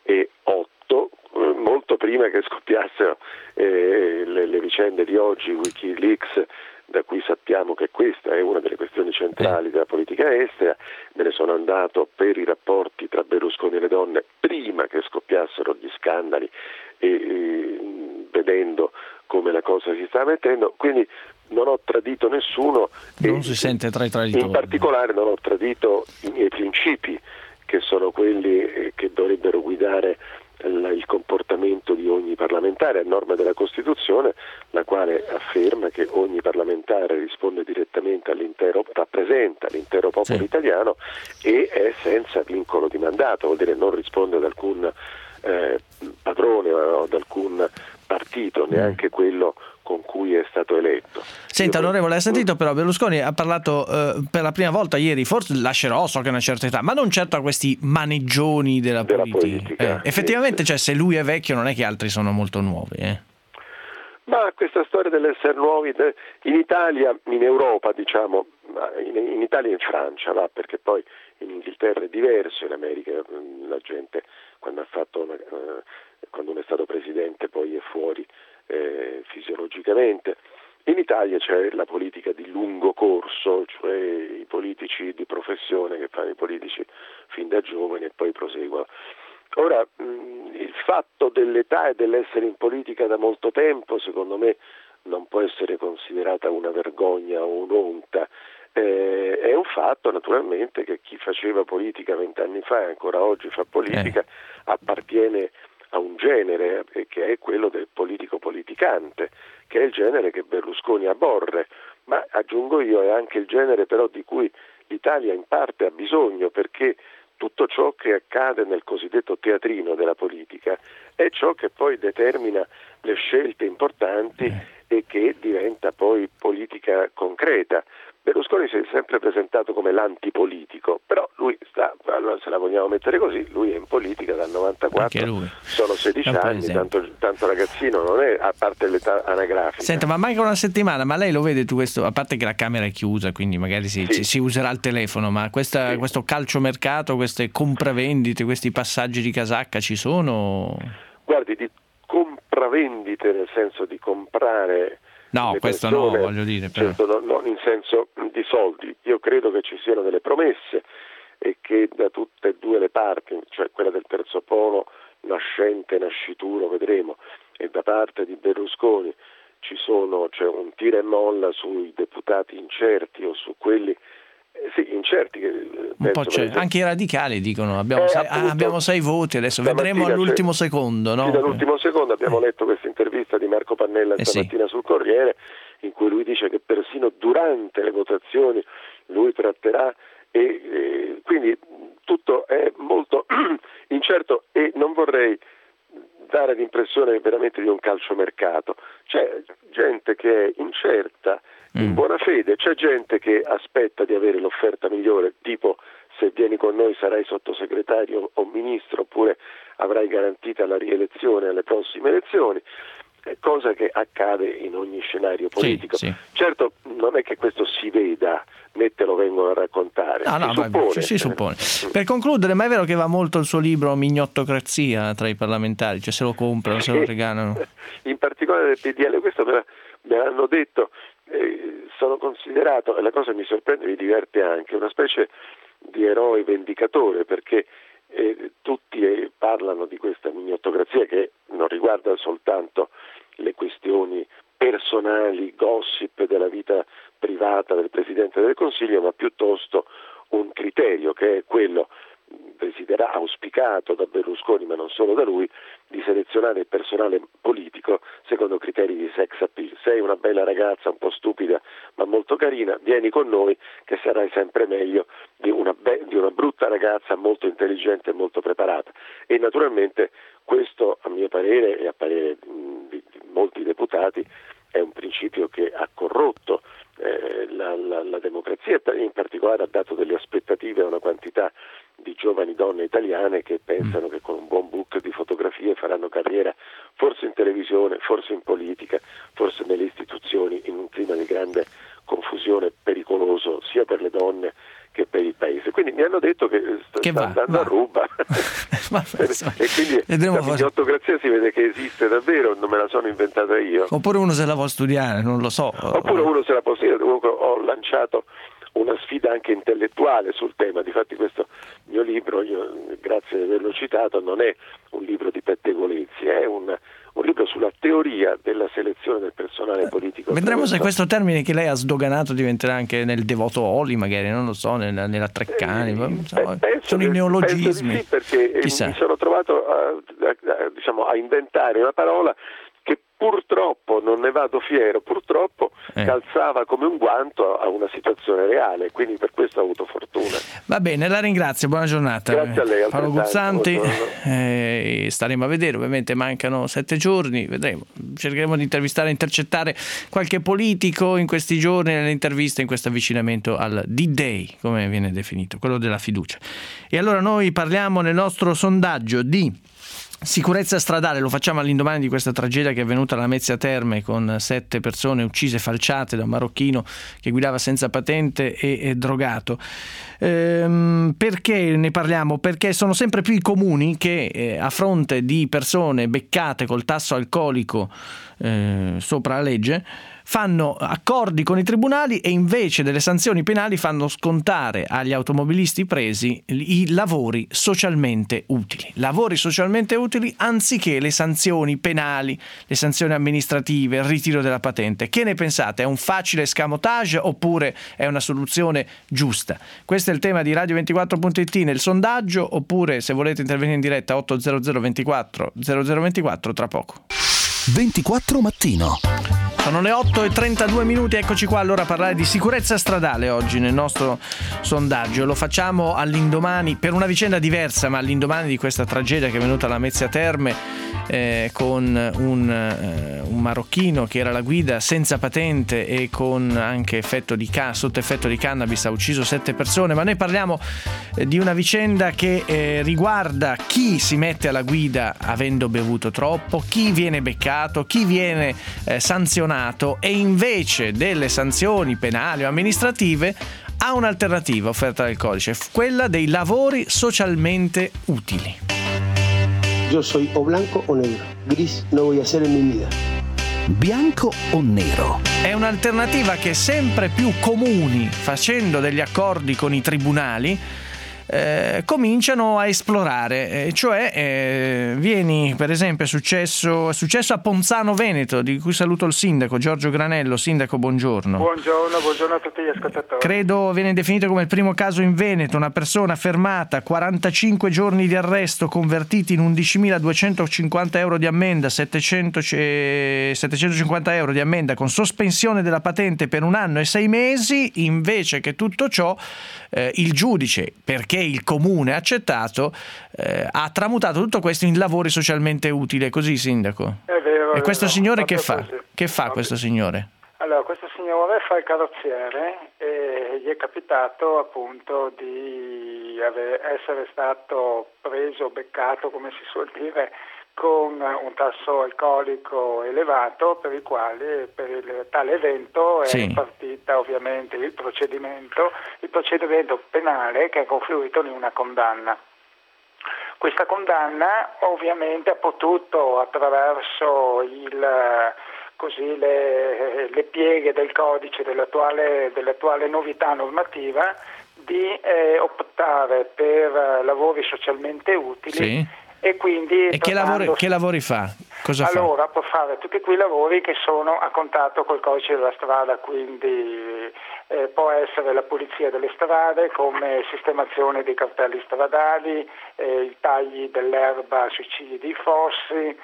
eh, molto prima che scoppiassero eh, le, le vicende di oggi, Wikileaks, da cui sappiamo che questa è una delle questioni centrali della politica estera. Me ne sono andato per i rapporti tra Berlusconi e le donne prima che scoppiassero gli scandali e, e vedendo come la cosa si sta mettendo, quindi non ho tradito nessuno. Non e, si sente tra i traditori. In particolare non ho tradito i miei principi, che sono quelli eh, che dovrebbero guidare il comportamento di ogni parlamentare a norma della Costituzione, la quale afferma che ogni parlamentare risponde direttamente all'intero, rappresenta l'intero popolo sì. italiano e è senza vincolo di mandato, vuol dire non risponde ad alcun eh, padrone o ad alcun partito, neanche quello con cui è stato eletto. Senta, Io onorevole, ha sentito però Berlusconi ha parlato eh, per la prima volta ieri, forse lascerò, so che è una certa età, ma non certo a questi maneggioni della, della politica. politica. Eh, effettivamente, sì, cioè, se lui è vecchio non è che altri sono molto nuovi. Eh. Ma questa storia dell'essere nuovi in Italia, in Europa, diciamo, in, in Italia e in Francia, va, perché poi in Inghilterra è diverso, in America la gente quando ha fatto una, eh, quando uno è stato presidente poi è fuori eh, fisiologicamente. In Italia c'è la politica di lungo corso, cioè i politici di professione che fanno i politici fin da giovani e poi proseguono. Ora, mh, il fatto dell'età e dell'essere in politica da molto tempo, secondo me, non può essere considerata una vergogna o un'onta. Eh, è un fatto, naturalmente, che chi faceva politica vent'anni fa e ancora oggi fa politica eh. appartiene a un genere eh, che è quello del politico politicante, che è il genere che Berlusconi aborre, ma aggiungo io è anche il genere però di cui l'Italia in parte ha bisogno, perché tutto ciò che accade nel cosiddetto teatrino della politica è ciò che poi determina le scelte importanti e che diventa poi politica concreta. Berlusconi si è sempre presentato come l'antipolitico, però lui sta, allora se la vogliamo mettere così, lui è in politica dal novantaquattro, sono sedici anni, tanto, tanto ragazzino non è, a parte l'età anagrafica. Senta, ma manca una settimana, ma lei lo vede tu questo, a parte che la Camera è chiusa, quindi magari si, sì. si userà il telefono, ma questa, sì. questo calciomercato, queste compravendite, questi passaggi di casacca ci sono? Guardi, di compravendite nel senso di comprare No, questo persone, no, voglio dire. Però. Certo, non, non in senso di soldi. Io credo che ci siano delle promesse e che da tutte e due le parti, cioè quella del terzo polo nascente, nascituro, vedremo, e da parte di Berlusconi ci sono, c'è un tira e molla sui deputati incerti o su quelli eh, sì, incerti. Che un po' c'è. Anche i radicali dicono abbiamo, eh, sei, appunto, abbiamo sei voti, adesso vedremo all'ultimo secondo. No? Sì, all'ultimo secondo abbiamo letto questa intervista di Marco Pannella eh, stamattina sì. sul Corriere, in cui lui dice che persino durante le votazioni lui tratterà e, e quindi tutto è molto incerto e non vorrei dare l'impressione veramente di un calciomercato. C'è gente che è incerta, in buona fede, c'è gente che aspetta di avere l'offerta migliore, tipo se vieni con noi sarai sottosegretario o ministro oppure avrai garantita la rielezione alle prossime elezioni, cosa che accade in ogni scenario politico. Sì, sì. Certo, non è che questo si veda, né te lo vengono a raccontare. No, no, si suppone. Ci si suppone. Per concludere, ma è vero che va molto il suo libro Mignottocrazia tra i parlamentari, cioè se lo comprano, se lo regalano? In particolare del P D L, questo me l'hanno detto, eh, sono considerato, e la cosa mi sorprende, mi diverte anche, una specie di eroe vendicatore, perché eh, tutti eh, parlano di questa mignottocrazia che non riguarda soltanto le questioni personali, gossip della vita privata del Presidente del Consiglio, ma piuttosto un criterio che è quello desidera, auspicato da Berlusconi, ma non solo da lui, di selezionare il personale politico secondo criteri di sex appeal. Sei una bella ragazza, un po' stupida, ma molto carina, vieni con noi che sarai sempre meglio di una, be- di una brutta ragazza molto intelligente e molto preparata. E naturalmente questo, a mio parere e a parere mh, di, di molti deputati, è un principio che ha corrotto eh, la, la, la democrazia, televisione, forse in politica, forse nelle istituzioni, in un clima di grande confusione pericoloso sia per le donne che per il paese. Quindi mi hanno detto che sta, che sta va, andando va. a ruba Ma, e quindi vedremo la forse. mignottocrazia si vede che esiste davvero, non me la sono inventata io. Oppure uno se la può studiare, non lo so. Oppure uno se la può studiare. Comunque ho lanciato una sfida anche intellettuale sul tema. Difatti questo mio libro, io, grazie di averlo citato, non è un libro di pettegolezzi, è un, un libro sulla teoria della selezione del personale politico. Vedremo se questo termine che lei ha sdoganato diventerà anche nel Devoto Oli, magari, non lo so, nella, nella Treccani. Eh, so, penso sono che, i neologismi. Penso di sì, perché Chissà. mi sono trovato a, a, a, diciamo, a inventare una parola che purtroppo, non ne vado fiero, purtroppo eh. calzava come un guanto a una situazione reale, quindi per questo ho avuto fortuna. Va bene, la ringrazio, buona giornata. Grazie a lei, Paolo Guzzanti, buongiorno. eh, staremo a vedere, ovviamente mancano sette giorni, vedremo, cercheremo di intervistare, intercettare qualche politico in questi giorni nelle interviste, in questo avvicinamento al D-Day, come viene definito, quello della fiducia. E allora noi parliamo nel nostro sondaggio di sicurezza stradale, lo facciamo all'indomani di questa tragedia che è avvenuta alla Lamezia Terme con sette persone uccise falciate da un marocchino che guidava senza patente e, e drogato. Ehm, perché ne parliamo? Perché sono sempre più i comuni che eh, a fronte di persone beccate col tasso alcolico eh, sopra la legge fanno accordi con i tribunali e invece delle sanzioni penali fanno scontare agli automobilisti presi i lavori socialmente utili. Lavori socialmente utili anziché le sanzioni penali, le sanzioni amministrative, il ritiro della patente. Che ne pensate? È un facile escamotage oppure è una soluzione giusta? Questo è il tema di radio ventiquattro punto it nel sondaggio, oppure se volete intervenire in diretta otto zero zero ventiquattro zero zero ventiquattro tra poco. ventiquattro mattino. Sono le otto e trentadue minuti, eccoci qua allora a parlare di sicurezza stradale oggi nel nostro sondaggio. Lo facciamo all'indomani, per una vicenda diversa, ma all'indomani di questa tragedia che è venuta alla Lamezia Terme eh, con un, eh, un marocchino che era la guida senza patente e con anche effetto di ca- sotto effetto di cannabis ha ucciso sette persone. Ma noi parliamo eh, di una vicenda che eh, riguarda chi si mette alla guida avendo bevuto troppo, chi viene beccato, chi viene eh, sanzionato, e invece delle sanzioni penali o amministrative ha un'alternativa offerta dal codice, quella dei lavori socialmente utili. Yo soy o blanco o negro, gris no voy a ser en mi vida. Bianco o nero? È un'alternativa che sempre più comuni, facendo degli accordi con i tribunali, Eh, cominciano a esplorare, eh, cioè eh, vieni, per esempio è successo, è successo a Ponzano Veneto, di cui saluto il sindaco Giorgio Granello. Sindaco, buongiorno. Buongiorno, buongiorno a tutti gli ascoltatori. Credo viene definito come il primo caso in Veneto, una persona fermata, quarantacinque giorni di arresto convertiti in undicimiladuecentocinquanta euro di ammenda, settecento, settecentocinquanta euro di ammenda con sospensione della patente per un anno e sei mesi. Invece che tutto ciò eh, il giudice, perché il comune ha accettato, eh, ha tramutato tutto questo in lavori socialmente utili. Così, sindaco? È vero. E questo è vero, signore che fa? così. Che fa questo signore? Allora, questo signore fa il carrozziere e gli è capitato appunto di ave- essere stato preso, beccato, come si suol dire, con un tasso alcolico elevato, per il quale per il, tale evento è Sì. partita ovviamente il procedimento, il procedimento penale che è confluito in una condanna. Questa condanna ovviamente ha potuto, attraverso il, così, le, le pieghe del codice dell'attuale, dell'attuale novità normativa, di eh, optare per lavori socialmente utili. Sì. E quindi E che lavori, che lavori fa? Cosa allora, può fare tutti quei lavori che sono a contatto col codice della strada, quindi eh, può essere la pulizia delle strade, come sistemazione dei cartelli stradali, eh, i tagli dell'erba sui cigli dei fossi,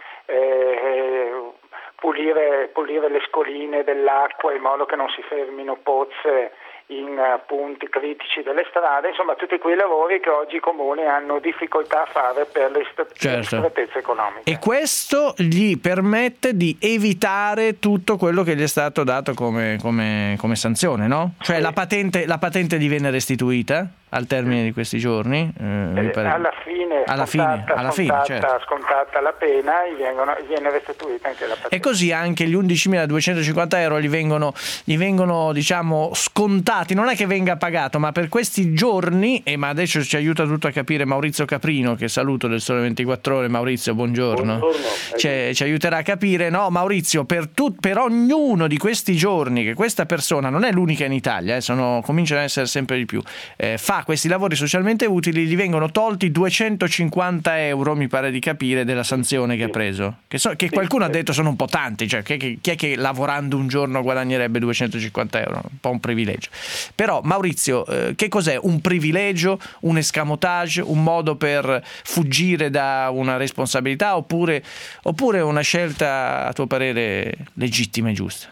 eh, pulire, pulire le scoline dell'acqua in modo che non si fermino pozze in punti critici delle strade, insomma tutti quei lavori che oggi i comuni hanno difficoltà a fare per le strettezze certo. economiche. E questo gli permette di evitare tutto quello che gli è stato dato come, come, come sanzione, no? Cioè sì. la patente, la patente gli viene restituita? al termine di questi giorni? Eh, mi pare... Alla fine, alla scontata, fine, alla scontata, fine certo. scontata la pena, gli, vengono, gli viene restituita anche la patente. E così anche gli undicimiladuecentocinquanta euro gli vengono, gli vengono diciamo scontati, non è che venga pagato, ma per questi giorni, e ma adesso ci aiuta tutto a capire Maurizio Caprino, che saluto del Sole ventiquattro Ore. Maurizio, buongiorno. Buongiorno. Ci, ci aiuterà a capire, no Maurizio, per, tu, per ognuno di questi giorni che questa persona, non è l'unica in Italia, eh, sono, cominciano ad essere sempre di più, eh, fa questi lavori socialmente utili, gli vengono tolti duecentocinquanta euro, mi pare di capire, della sanzione che ha preso, che, so, che qualcuno ha detto sono un po' tanti, cioè chi è, che, chi è che lavorando un giorno guadagnerebbe duecentocinquanta euro? Un po' un privilegio. Però Maurizio, eh, che cos'è? Un privilegio, un escamotage, un modo per fuggire da una responsabilità, oppure, oppure una scelta a tuo parere legittima e giusta?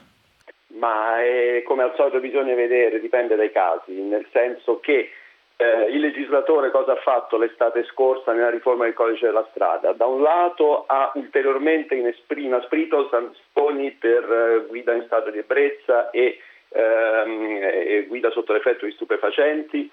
Ma è, come al solito bisogna vedere, dipende dai casi, nel senso che eh, il legislatore cosa ha fatto l'estate scorsa nella riforma del codice della strada? Da un lato ha ulteriormente inasprito sanzioni per eh, guida in stato di ebbrezza e, ehm, e guida sotto l'effetto di stupefacenti,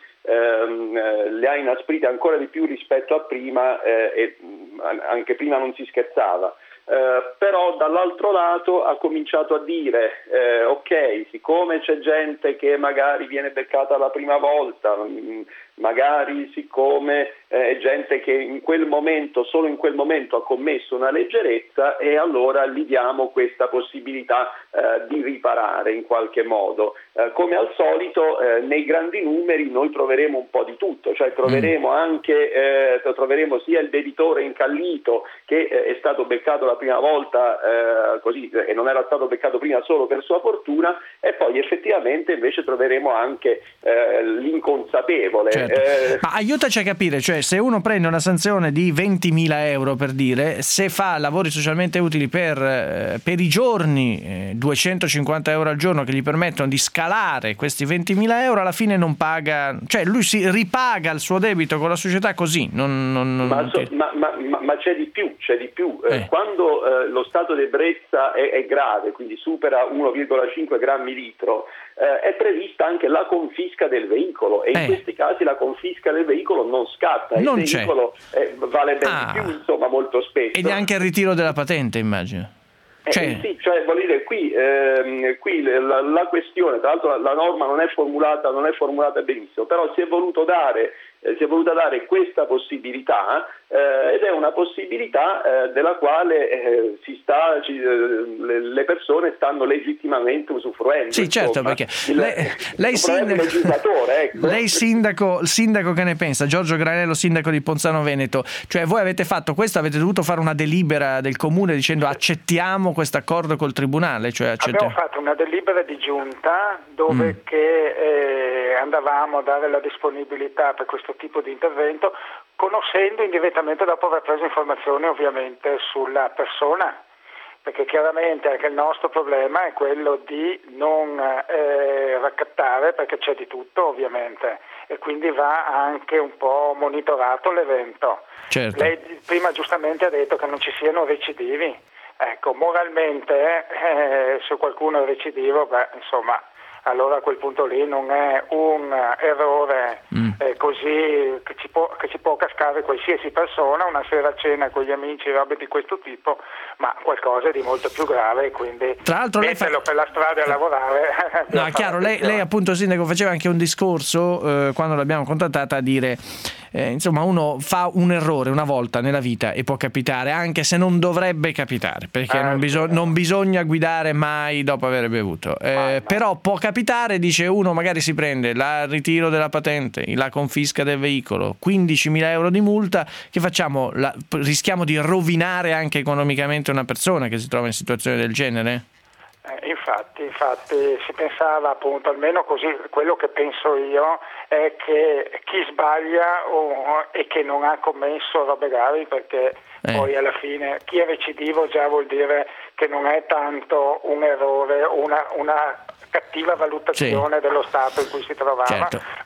ehm, le ha inasprite ancora di più rispetto a prima, eh, e anche prima non si scherzava. Uh, però dall'altro lato ha cominciato a dire eh, ok, siccome c'è gente che magari viene beccata la prima volta, mh, magari siccome è eh, gente che in quel momento, solo in quel momento ha commesso una leggerezza, e allora gli diamo questa possibilità eh, di riparare in qualche modo. Eh, come al solito eh, nei grandi numeri noi troveremo un po' di tutto, cioè troveremo anche eh, troveremo sia il debitore incallito che eh, è stato beccato la prima volta eh, così e non era stato beccato prima solo per sua fortuna, e poi effettivamente invece troveremo anche eh, l'inconsapevole. Certo. Eh, Ma aiutaci a capire, cioè se uno prende una sanzione di ventimila euro, per dire, se fa lavori socialmente utili per, eh, per i giorni, eh, duecentocinquanta euro al giorno che gli permettono di scalare questi ventimila euro, alla fine non paga, cioè lui si ripaga il suo debito con la società così. Non, non, non ma, so, ma, ma, ma, ma c'è di più, c'è di più. Eh. Eh, quando eh, lo stato di ebbrezza è, è grave, quindi supera uno virgola cinque grammi litro, eh, è prevista anche la confisca del veicolo, e in eh. questi casi la confisca del veicolo non scatta, non il veicolo eh, vale ben ah. di più, insomma, molto spesso. E neanche il ritiro della patente, immagino. Cioè... Eh, sì, cioè voglio dire, qui, ehm, qui la, la questione, tra l'altro la, la norma non è formulata, non è formulata benissimo, però si è voluto dare eh, si è voluta dare questa possibilità, eh, ed è una possibilità eh, della quale eh, si sta, ci, eh, le, le persone stanno legittimamente usufruendo. Sì, certo, insomma. perché il, lei, lei, sindaco, ecco. lei sindaco, sindaco che ne pensa? Giorgio Granello, sindaco di Ponzano Veneto, cioè voi avete fatto questo, avete dovuto fare una delibera del comune dicendo accettiamo questo accordo col tribunale? Cioè accettiamo... Abbiamo fatto una delibera di giunta dove mm. che eh, andavamo a dare la disponibilità per questo tipo di intervento, conoscendo indirettamente, dopo aver preso informazioni ovviamente sulla persona, perché chiaramente anche il nostro problema è quello di non eh, raccattare, perché c'è di tutto ovviamente, e quindi va anche un po' monitorato l'evento. Certo. Lei prima giustamente ha detto che non ci siano recidivi. Ecco, moralmente eh, se qualcuno è recidivo, beh, insomma, allora a quel punto lì non è un errore mm. eh, così che ci, può, che ci può cascare qualsiasi persona, una sera a cena con gli amici, robe di questo tipo, ma qualcosa di molto più grave, quindi tra l'altro metterlo lei fa... per la strada a lavorare. No, è chiaro, lei, lei appunto sindaco faceva anche un discorso eh, quando l'abbiamo contattata a dire eh, insomma uno fa un errore una volta nella vita e può capitare, anche se non dovrebbe capitare, perché ah, non, bisog- non bisogna guidare mai dopo aver bevuto, eh, mai, però mai. Può capitare, dice, uno magari si prende il ritiro della patente, la confisca del veicolo, quindicimila euro di multa, che facciamo? La, rischiamo di rovinare anche economicamente una persona che si trova in situazioni del genere? Eh, infatti, infatti si pensava appunto, almeno così, quello che penso io è che chi sbaglia o, e che non ha commesso robe gravi, perché eh. poi alla fine chi è recidivo già vuol dire che non è tanto un errore, una, una cattiva valutazione sì. dello stato in cui si trovava, certo.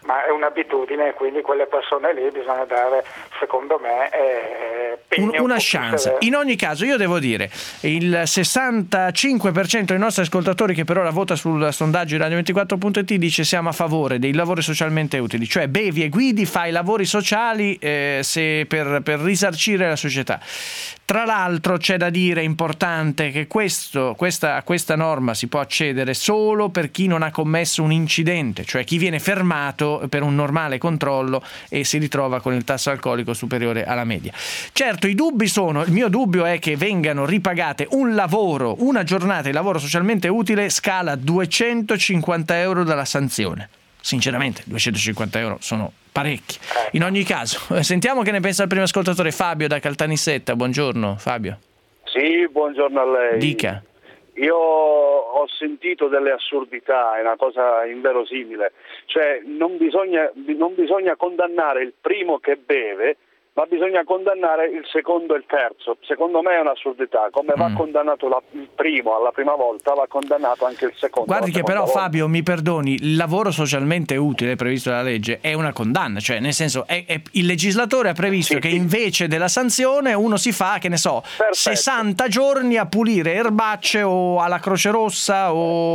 ma è un'abitudine, quindi quelle persone lì bisogna dare, secondo me, eh, Un, una chance. In ogni caso io devo dire, il sessantacinque per cento dei nostri ascoltatori che per ora vota sul sondaggio di Radio ventiquattro punto it dice siamo a favore dei lavori socialmente utili, cioè bevi e guidi, fai lavori sociali eh, se per, per risarcire la società. Tra l'altro c'è da dire, importante, che questo, questa, a questa norma si può accedere solo per chi non ha commesso un incidente, cioè chi viene fermato per un normale controllo e si ritrova con il tasso alcolico superiore alla media. Certo, i dubbi sono, il mio dubbio è che vengano ripagate un lavoro, una giornata di lavoro socialmente utile scala duecentocinquanta euro dalla sanzione. Sinceramente duecentocinquanta euro sono parecchi. In ogni caso, sentiamo che ne pensa il primo ascoltatore, Fabio da Caltanissetta. Buongiorno Fabio. Sì, buongiorno a lei. Dica. Io ho sentito delle assurdità, è una cosa inverosimile, cioè non bisogna, non bisogna condannare il primo che beve, ma bisogna condannare il secondo e il terzo. Secondo me è un'assurdità, come va mm. condannato la, il primo alla prima volta, va condannato anche il secondo. Guardi che però volta. Fabio, mi perdoni, il lavoro socialmente utile previsto dalla legge è una condanna, cioè nel senso è, è, il legislatore ha previsto sì, che sì. invece della sanzione uno si fa, che ne so, Perfetto. sessanta giorni a pulire erbacce o alla Croce Rossa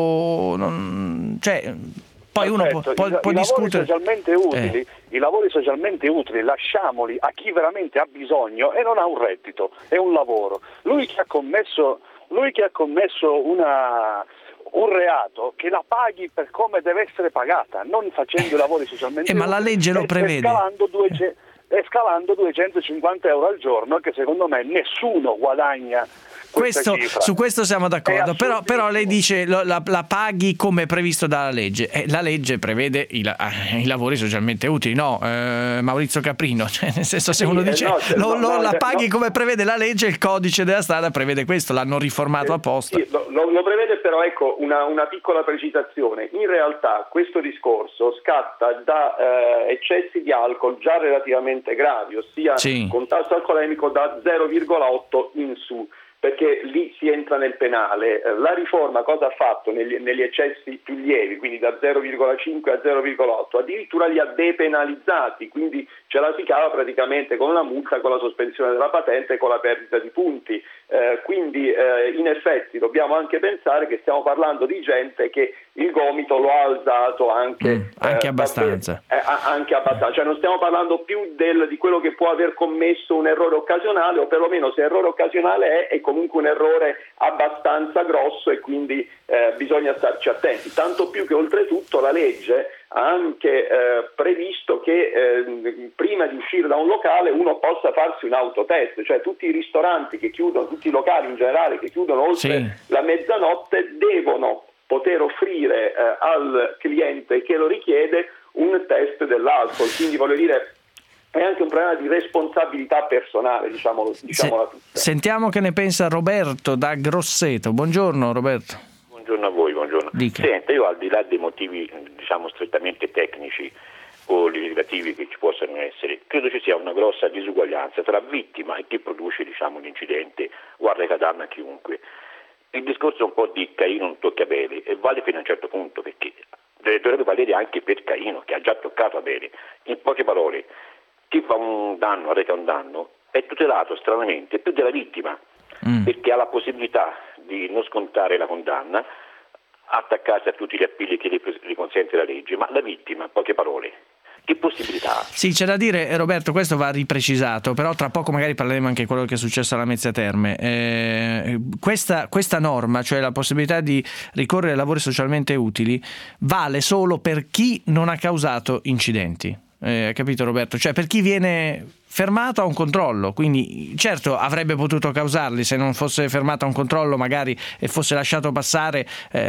o non, cioè poi uno può, può, I, può i discutere. Lavori socialmente utili, eh. I lavori socialmente utili lasciamoli a chi veramente ha bisogno e non ha un reddito, è un lavoro. Lui che ha commesso, lui che ha commesso una, un reato, che la paghi per come deve essere pagata, non facendo i lavori socialmente eh, utili. Ma la legge lo e, prevede. E scalando, duecento, e scalando duecentocinquanta euro al giorno, che secondo me nessuno guadagna. Questo, su questo siamo d'accordo, però, però lei dice la, la, la paghi come previsto dalla legge. Eh, la legge prevede i, i lavori socialmente utili, no? Eh, Maurizio Caprino, cioè, nel senso, se uno dice no, lo, lo, no, la paghi no. come prevede la legge, il codice della strada prevede questo, l'hanno riformato eh, apposta. Sì, lo, lo prevede, però ecco una, una piccola precisazione. In realtà questo discorso scatta da eh, eccessi di alcol già relativamente gravi, ossia sì. con tasso alcolemico da zero virgola otto in su, perché lì si entra nel penale. La riforma cosa ha fatto negli, negli eccessi più lievi, quindi da zero virgola cinque a zero virgola otto? Addirittura li ha depenalizzati, quindi ce la si cava praticamente con una multa, con la sospensione della patente e con la perdita di punti. Eh, quindi eh, in effetti dobbiamo anche pensare che stiamo parlando di gente che il gomito lo ha alzato anche, mm, anche eh, abbastanza eh, anche abbastanza, cioè non stiamo parlando più del, di quello che può aver commesso un errore occasionale, o perlomeno se errore occasionale è, è comunque un errore abbastanza grosso, e quindi eh, bisogna starci attenti, tanto più che oltretutto la legge ha anche eh, previsto che eh, prima di uscire da un locale uno possa farsi un autotest, cioè tutti i ristoranti che chiudono, tutti i locali in generale che chiudono oltre sì. la mezzanotte devono poter offrire eh, al cliente che lo richiede un test dell'alcol, quindi voglio dire è anche un problema di responsabilità personale, diciamolo, diciamola tutta. Sentiamo che ne pensa Roberto da Grosseto. Buongiorno Roberto. Buongiorno a voi, buongiorno. Dica. Senta, io al di là dei motivi diciamo strettamente tecnici o legislativi che ci possano essere, credo ci sia una grossa disuguaglianza tra vittima e chi produce diciamo l'incidente, guarda che danno a chiunque. Il discorso è un po' di Caino non tocca Abele, e vale fino a un certo punto, perché dovrebbe valere anche per Caino che ha già toccato Abele. In poche parole, chi fa un danno, arreca un danno, è tutelato stranamente più della vittima, mm. perché ha la possibilità di non scontare la condanna, attaccarsi a tutti gli appelli che gli consente la legge, ma la vittima, in poche parole, che possibilità ha? Sì, c'è da dire, Roberto, questo va riprecisato, però tra poco magari parleremo anche di quello che è successo alla Mezzia Terme. Eh, questa, questa norma, cioè la possibilità di ricorrere a lavori socialmente utili, vale solo per chi non ha causato incidenti. Eh, capito Roberto? Cioè per chi viene fermato a un controllo, quindi certo avrebbe potuto causarli se non fosse fermato a un controllo magari e fosse lasciato passare,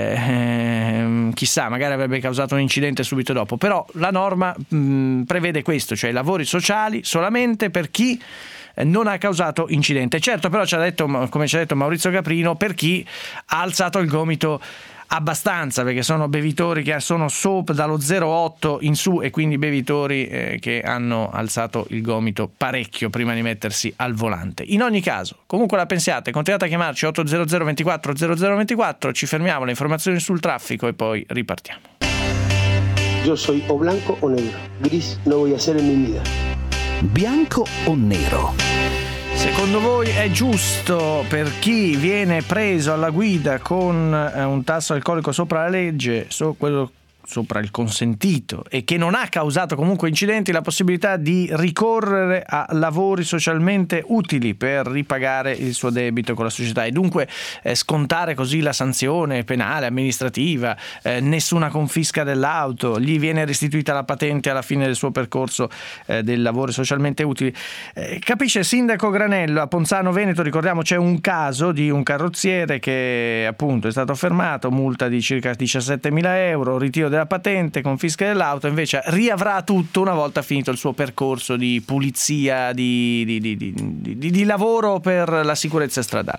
eh, chissà, magari avrebbe causato un incidente subito dopo, però la norma mh, prevede questo, cioè lavori sociali solamente per chi non ha causato incidente. Certo, però ci ha detto, come ci ha detto Maurizio Caprino, per chi ha alzato il gomito abbastanza, perché sono bevitori che sono sopra dallo zero virgola otto in su, e quindi bevitori eh, che hanno alzato il gomito parecchio prima di mettersi al volante. In ogni caso, comunque la pensiate, continuate a chiamarci otto zero zero ventiquattro zero zero ventiquattro, ci fermiamo, le informazioni sul traffico e poi ripartiamo. Yo soy o blanco o negro. Gris no voy a ser en mi vida. Bianco o nero? Secondo voi è giusto per chi viene preso alla guida con un tasso alcolico sopra la legge, so quello sopra il consentito, e che non ha causato comunque incidenti, la possibilità di ricorrere a lavori socialmente utili per ripagare il suo debito con la società e dunque eh, scontare così la sanzione penale, amministrativa, eh, nessuna confisca dell'auto, gli viene restituita la patente alla fine del suo percorso eh, dei lavori socialmente utili. Eh, capisce il sindaco Granello a Ponzano Veneto, ricordiamo c'è un caso di un carrozziere che appunto è stato fermato, multa di circa diciassettemila euro, ritiro della patente, confisca dell'auto, invece riavrà tutto una volta finito il suo percorso di pulizia, di, di, di, di, di, di lavoro per la sicurezza stradale.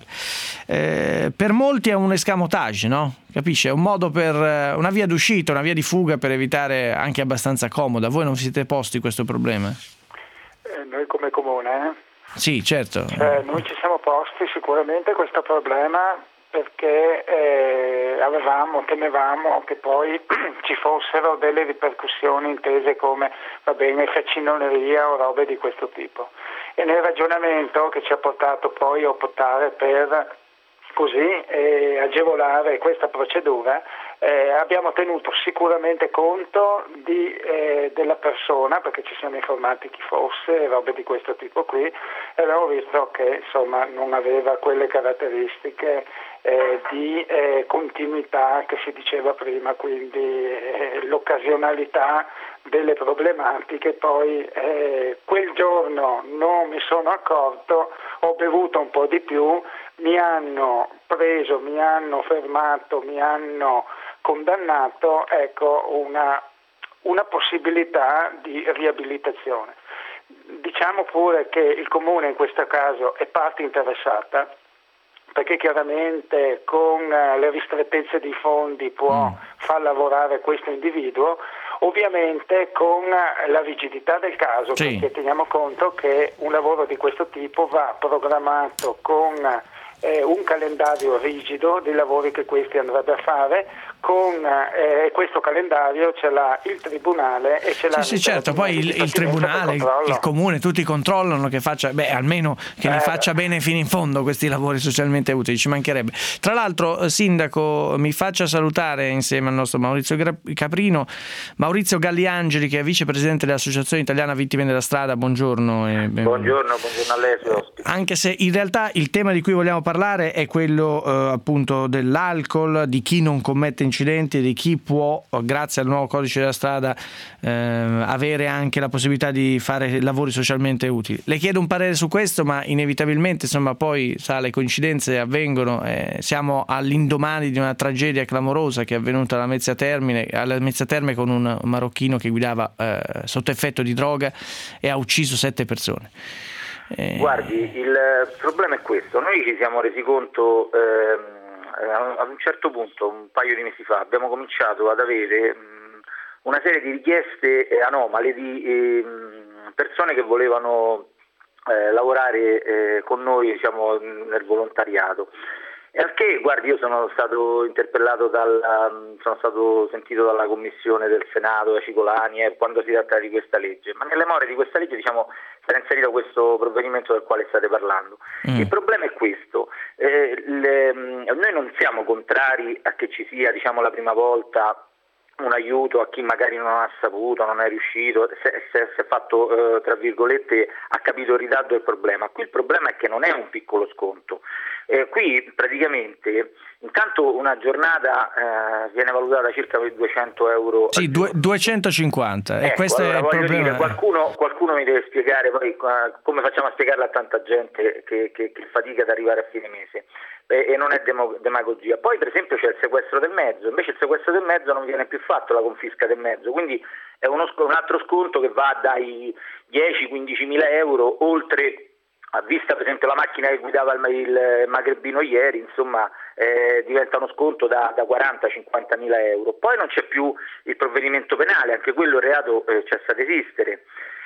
Eh, per molti è un escamotage, no? Capisce? È un modo per una via d'uscita, una via di fuga per evitare, anche abbastanza comoda. Voi non vi siete posti questo problema? Eh, noi come comune? Eh? Sì, certo. Cioè, noi ci siamo posti sicuramente questo problema perché eh, avevamo, temevamo che poi ci fossero delle ripercussioni intese come, va bene, faciloneria o robe di questo tipo. E nel ragionamento che ci ha portato poi a optare per così eh, agevolare questa procedura, eh, abbiamo tenuto sicuramente conto di, eh, della persona, perché ci siamo informati chi fosse, robe di questo tipo qui, e abbiamo visto che insomma non aveva quelle caratteristiche eh, di eh, continuità che si diceva prima, quindi eh, l'occasionalità delle problematiche. Poi eh, quel giorno non mi sono accorto, ho bevuto un po' di più, mi hanno preso, mi hanno fermato, mi hanno condannato, ecco una, una possibilità di riabilitazione. Diciamo pure che il comune in questo caso è parte interessata, perché chiaramente con le ristrettezze dei fondi può far lavorare questo individuo, ovviamente con la rigidità del caso, sì. Perché teniamo conto che un lavoro di questo tipo va programmato con eh, un calendario rigido dei lavori che questi andrebbe a fare, con eh, questo calendario ce l'ha il tribunale e ce l'ha sì, sì certo, poi il, il tribunale, il, il comune, tutti controllano che faccia, beh almeno che eh, li faccia bene fino in fondo questi lavori socialmente utili, ci mancherebbe. Tra l'altro, sindaco, mi faccia salutare insieme al nostro Maurizio Caprino Maurizio Galliangeli, che è vicepresidente dell'Associazione Italiana Vittime della Strada. Buongiorno. E, buongiorno, buongiorno a lei. Anche se in realtà il tema di cui vogliamo parlare è quello eh, appunto dell'alcol, di chi non commette incidenti e di chi può, grazie al nuovo codice della strada, eh, avere anche la possibilità di fare lavori socialmente utili. Le chiedo un parere su questo, ma inevitabilmente insomma poi sa, le coincidenze avvengono, eh, siamo all'indomani di una tragedia clamorosa che è avvenuta alla Mezzia Terme, alla Mezzia Terme con un marocchino che guidava eh, sotto effetto di droga e ha ucciso sette persone. Eh... Guardi, il problema è questo, noi ci siamo resi conto ehm, ad un certo punto, un paio di mesi fa, abbiamo cominciato ad avere mh, una serie di richieste anomale di eh, persone che volevano eh, lavorare eh, con noi, diciamo, nel volontariato. E al che, guardi, io sono stato interpellato dal, sono stato sentito dalla commissione del Senato, da Cicolani, eh, quando si tratta di questa legge, ma nelle more di questa legge, diciamo, sarà inserito questo provvedimento del quale state parlando. Mm. Il problema è questo, eh, le, noi non siamo contrari a che ci sia, diciamo, la prima volta un aiuto a chi magari non ha saputo, non è riuscito, se è fatto, eh, tra virgolette, ha capito il ritardo del problema. Qui il problema è che non è un piccolo sconto. Eh, qui praticamente intanto una giornata eh, viene valutata circa per duecento euro. Sì, due, duecentocinquanta. Ecco, e questo allora, è il problema. Dire, qualcuno, qualcuno mi deve spiegare poi uh, come facciamo a spiegarla a tanta gente che, che, che fatica ad arrivare a fine mese. E non è demagogia. Poi per esempio c'è il sequestro del mezzo, invece il sequestro del mezzo non viene più fatto, la confisca del mezzo, quindi è uno, un altro sconto che va dai dieci quindici mila euro, oltre a vista per esempio la macchina che guidava il, il magrebino ieri, insomma eh, diventa uno sconto da, da quaranta cinquanta mila euro. Poi non c'è più il provvedimento penale, anche quello il reato eh, cessa ad esistere.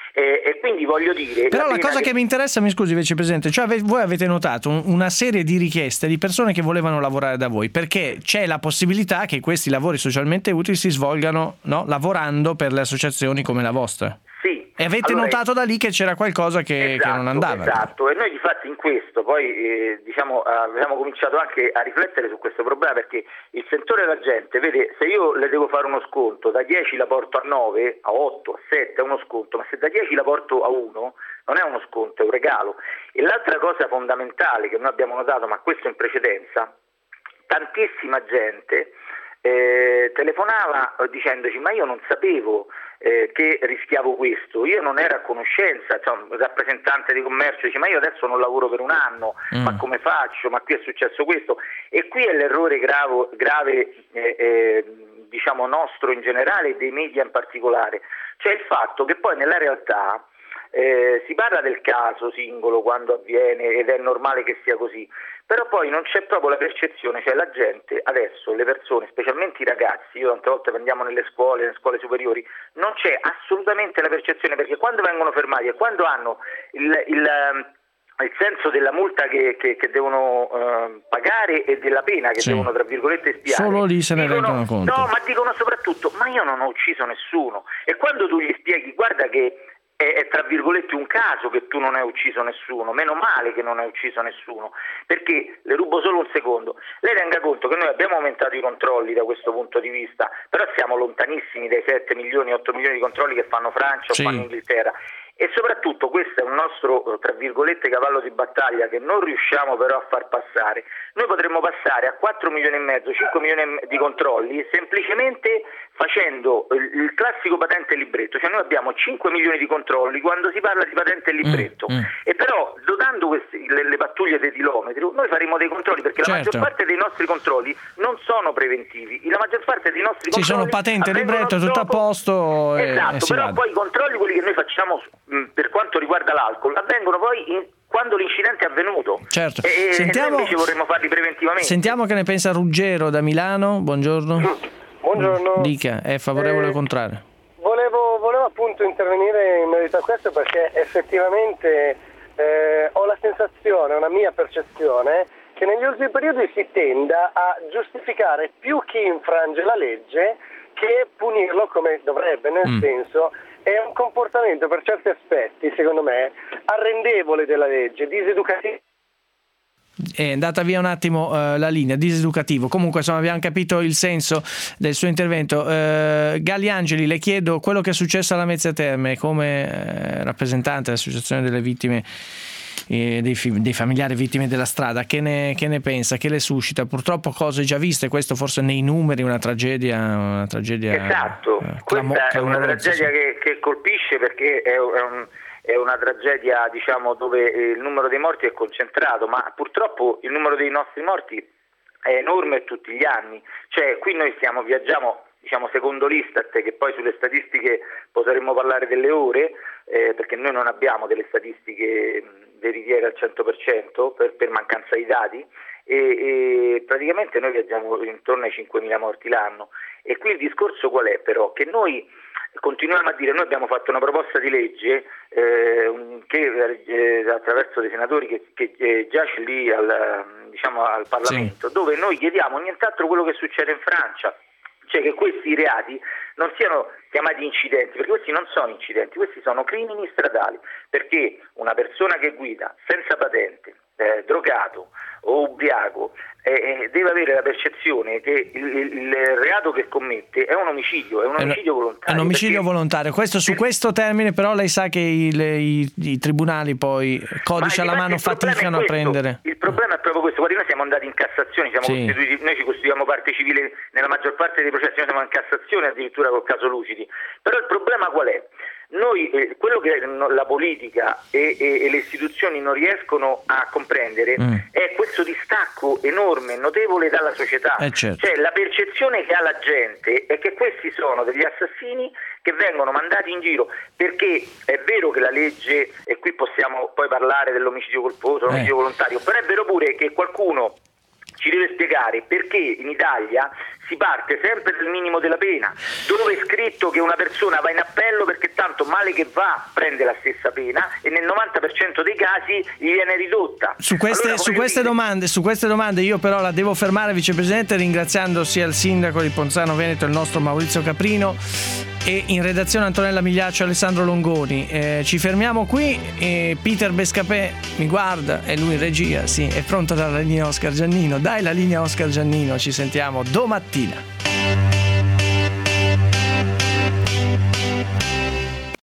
E, e quindi voglio dire... Però la, la cosa che... che mi interessa, mi scusi Vicepresidente, cioè voi avete notato un, una serie di richieste di persone che volevano lavorare da voi, perché c'è la possibilità che questi lavori socialmente utili si svolgano, no, lavorando per le associazioni come la vostra. Sì. E avete allora, notato da lì che c'era qualcosa che, esatto, che non andava. Esatto, e noi di fatto in questo poi eh, diciamo abbiamo cominciato anche a riflettere su questo problema, perché il sentore della gente, vede, se io le devo fare uno sconto, da dieci la porto a nove, a otto, a sette è uno sconto, ma se da dieci la porto a uno non è uno sconto, è un regalo. E l'altra cosa fondamentale che noi abbiamo notato, ma questo in precedenza, tantissima gente eh, telefonava dicendoci ma io non sapevo eh, che rischiavo questo, io non ero a conoscenza, cioè, un rappresentante di commercio dice ma io adesso non lavoro per un anno, mm. ma come faccio, ma qui è successo questo, e qui è l'errore grave, grave eh, eh, diciamo nostro in generale e dei media in particolare, cioè il fatto che poi nella realtà Eh, si parla del caso singolo quando avviene ed è normale che sia così, però poi non c'è proprio la percezione, cioè la gente adesso, le persone, specialmente i ragazzi, io tante volte andiamo nelle scuole, nelle scuole superiori, non c'è assolutamente la percezione, perché quando vengono fermati e quando hanno il, il, il senso della multa che, che, che devono uh, pagare e della pena che sì. devono tra virgolette spiare, solo lì se ne dicono, rendono conto. No, ma dicono soprattutto ma io non ho ucciso nessuno, e quando tu gli spieghi guarda che è, è tra virgolette un caso che tu non hai ucciso nessuno, meno male che non hai ucciso nessuno, perché le rubo solo un secondo, lei tenga conto che noi abbiamo aumentato i controlli da questo punto di vista, però siamo lontanissimi dai sette milioni, otto milioni di controlli che fanno Francia sì. o fanno Inghilterra. E soprattutto questo è un nostro, tra virgolette, cavallo di battaglia che non riusciamo però a far passare. Noi potremmo passare a quattro milioni e mezzo, cinque milioni di controlli semplicemente facendo il, il classico patente e libretto, cioè noi abbiamo cinque milioni di controlli quando si parla di patente e libretto, mm, mm. e però dotando questi, le, le pattuglie dei chilometri noi faremo dei controlli, perché certo. la maggior parte dei nostri controlli non sono preventivi, la maggior parte dei nostri controlli ci sono patente e libretto, tutto a posto e, esatto, e però vada. Poi i controlli, quelli che noi facciamo per quanto riguarda l'alcol, avvengono poi in, quando l'incidente è avvenuto. Certo. E, sentiamo, e invece vorremmo farli preventivamente. Sentiamo che ne pensa Ruggero da Milano. Buongiorno. Buongiorno. Dica, è favorevole o eh, contrario? Volevo, volevo appunto intervenire in merito a questo, perché effettivamente eh, ho la sensazione, una mia percezione, che negli ultimi periodi si tenda a giustificare più chi infrange la legge che punirlo come dovrebbe, nel mm. senso è un comportamento per certi aspetti, secondo me, arrendevole della legge, diseducativo. È andata via un attimo uh, la linea, diseducativo. Comunque insomma abbiamo capito il senso del suo intervento. uh, Galliangeli, le chiedo quello che è successo alla Mezzia Terme come uh, rappresentante dell'associazione delle vittime e dei, fi- dei familiari vittime della strada, che ne, che ne pensa, che le suscita? Purtroppo cose già viste, questo forse nei numeri una tragedia, una tragedia esatto, uh, clamo- questa è una tragedia che, che colpisce, perché è un È una tragedia, diciamo, dove il numero dei morti è concentrato, ma purtroppo il numero dei nostri morti è enorme tutti gli anni. Cioè, qui noi stiamo viaggiamo, diciamo, secondo l'Istat, che poi sulle statistiche potremmo parlare delle ore, eh, perché noi non abbiamo delle statistiche veritiere al cento per cento per, per mancanza di dati, e, e praticamente noi viaggiamo intorno ai cinquemila morti l'anno. E qui il discorso qual è però? Che noi continuiamo a dire, noi abbiamo fatto una proposta di legge eh, che eh, attraverso dei senatori che, che eh, giace lì al, diciamo, al Parlamento, sì. dove noi chiediamo nient'altro quello che succede in Francia, cioè che questi reati non siano chiamati incidenti, perché questi non sono incidenti, questi sono crimini stradali, perché una persona che guida senza patente, eh, drogato o ubriaco, eh, deve avere la percezione che il, il reato che commette è un omicidio, è un omicidio volontario. È un omicidio perché... volontario. Questo, su questo termine però lei sa che i, i, i tribunali poi, codice alla mano, faticano a prendere. Il problema è proprio questo. Guardi, noi siamo andati in Cassazione, siamo sì. costituiti, noi ci costituiamo parte civile nella maggior parte dei processi, noi siamo in Cassazione addirittura col caso Lucidi. Però il problema qual è? Noi, eh, quello che la politica e, e, e le istituzioni non riescono a comprendere mm. è questo distacco enorme, notevole dalla società. Eh certo. Cioè la percezione che ha la gente è che questi sono degli assassini che vengono mandati in giro, perché è vero che la legge, e qui possiamo poi parlare dell'omicidio colposo, l'omicidio eh. volontario, però è vero pure che qualcuno ci deve spiegare spiegare perché in Italia si parte sempre dal minimo della pena, dove è scritto che una persona va in appello perché tanto male che va prende la stessa pena e nel novanta per cento dei casi gli viene ridotta. Su queste, allora, su queste dire... domande, su queste domande io però la devo fermare, Vicepresidente, ringraziando sia il sindaco di Ponzano Veneto, il nostro Maurizio Caprino, e in redazione Antonella Migliaccio e Alessandro Longoni. Eh, ci fermiamo qui e Peter Bescapè mi guarda e lui in regia, sì, è pronto dalla linea Oscar Giannino. Dai la linea Oscar Giannino, ci sentiamo domattina.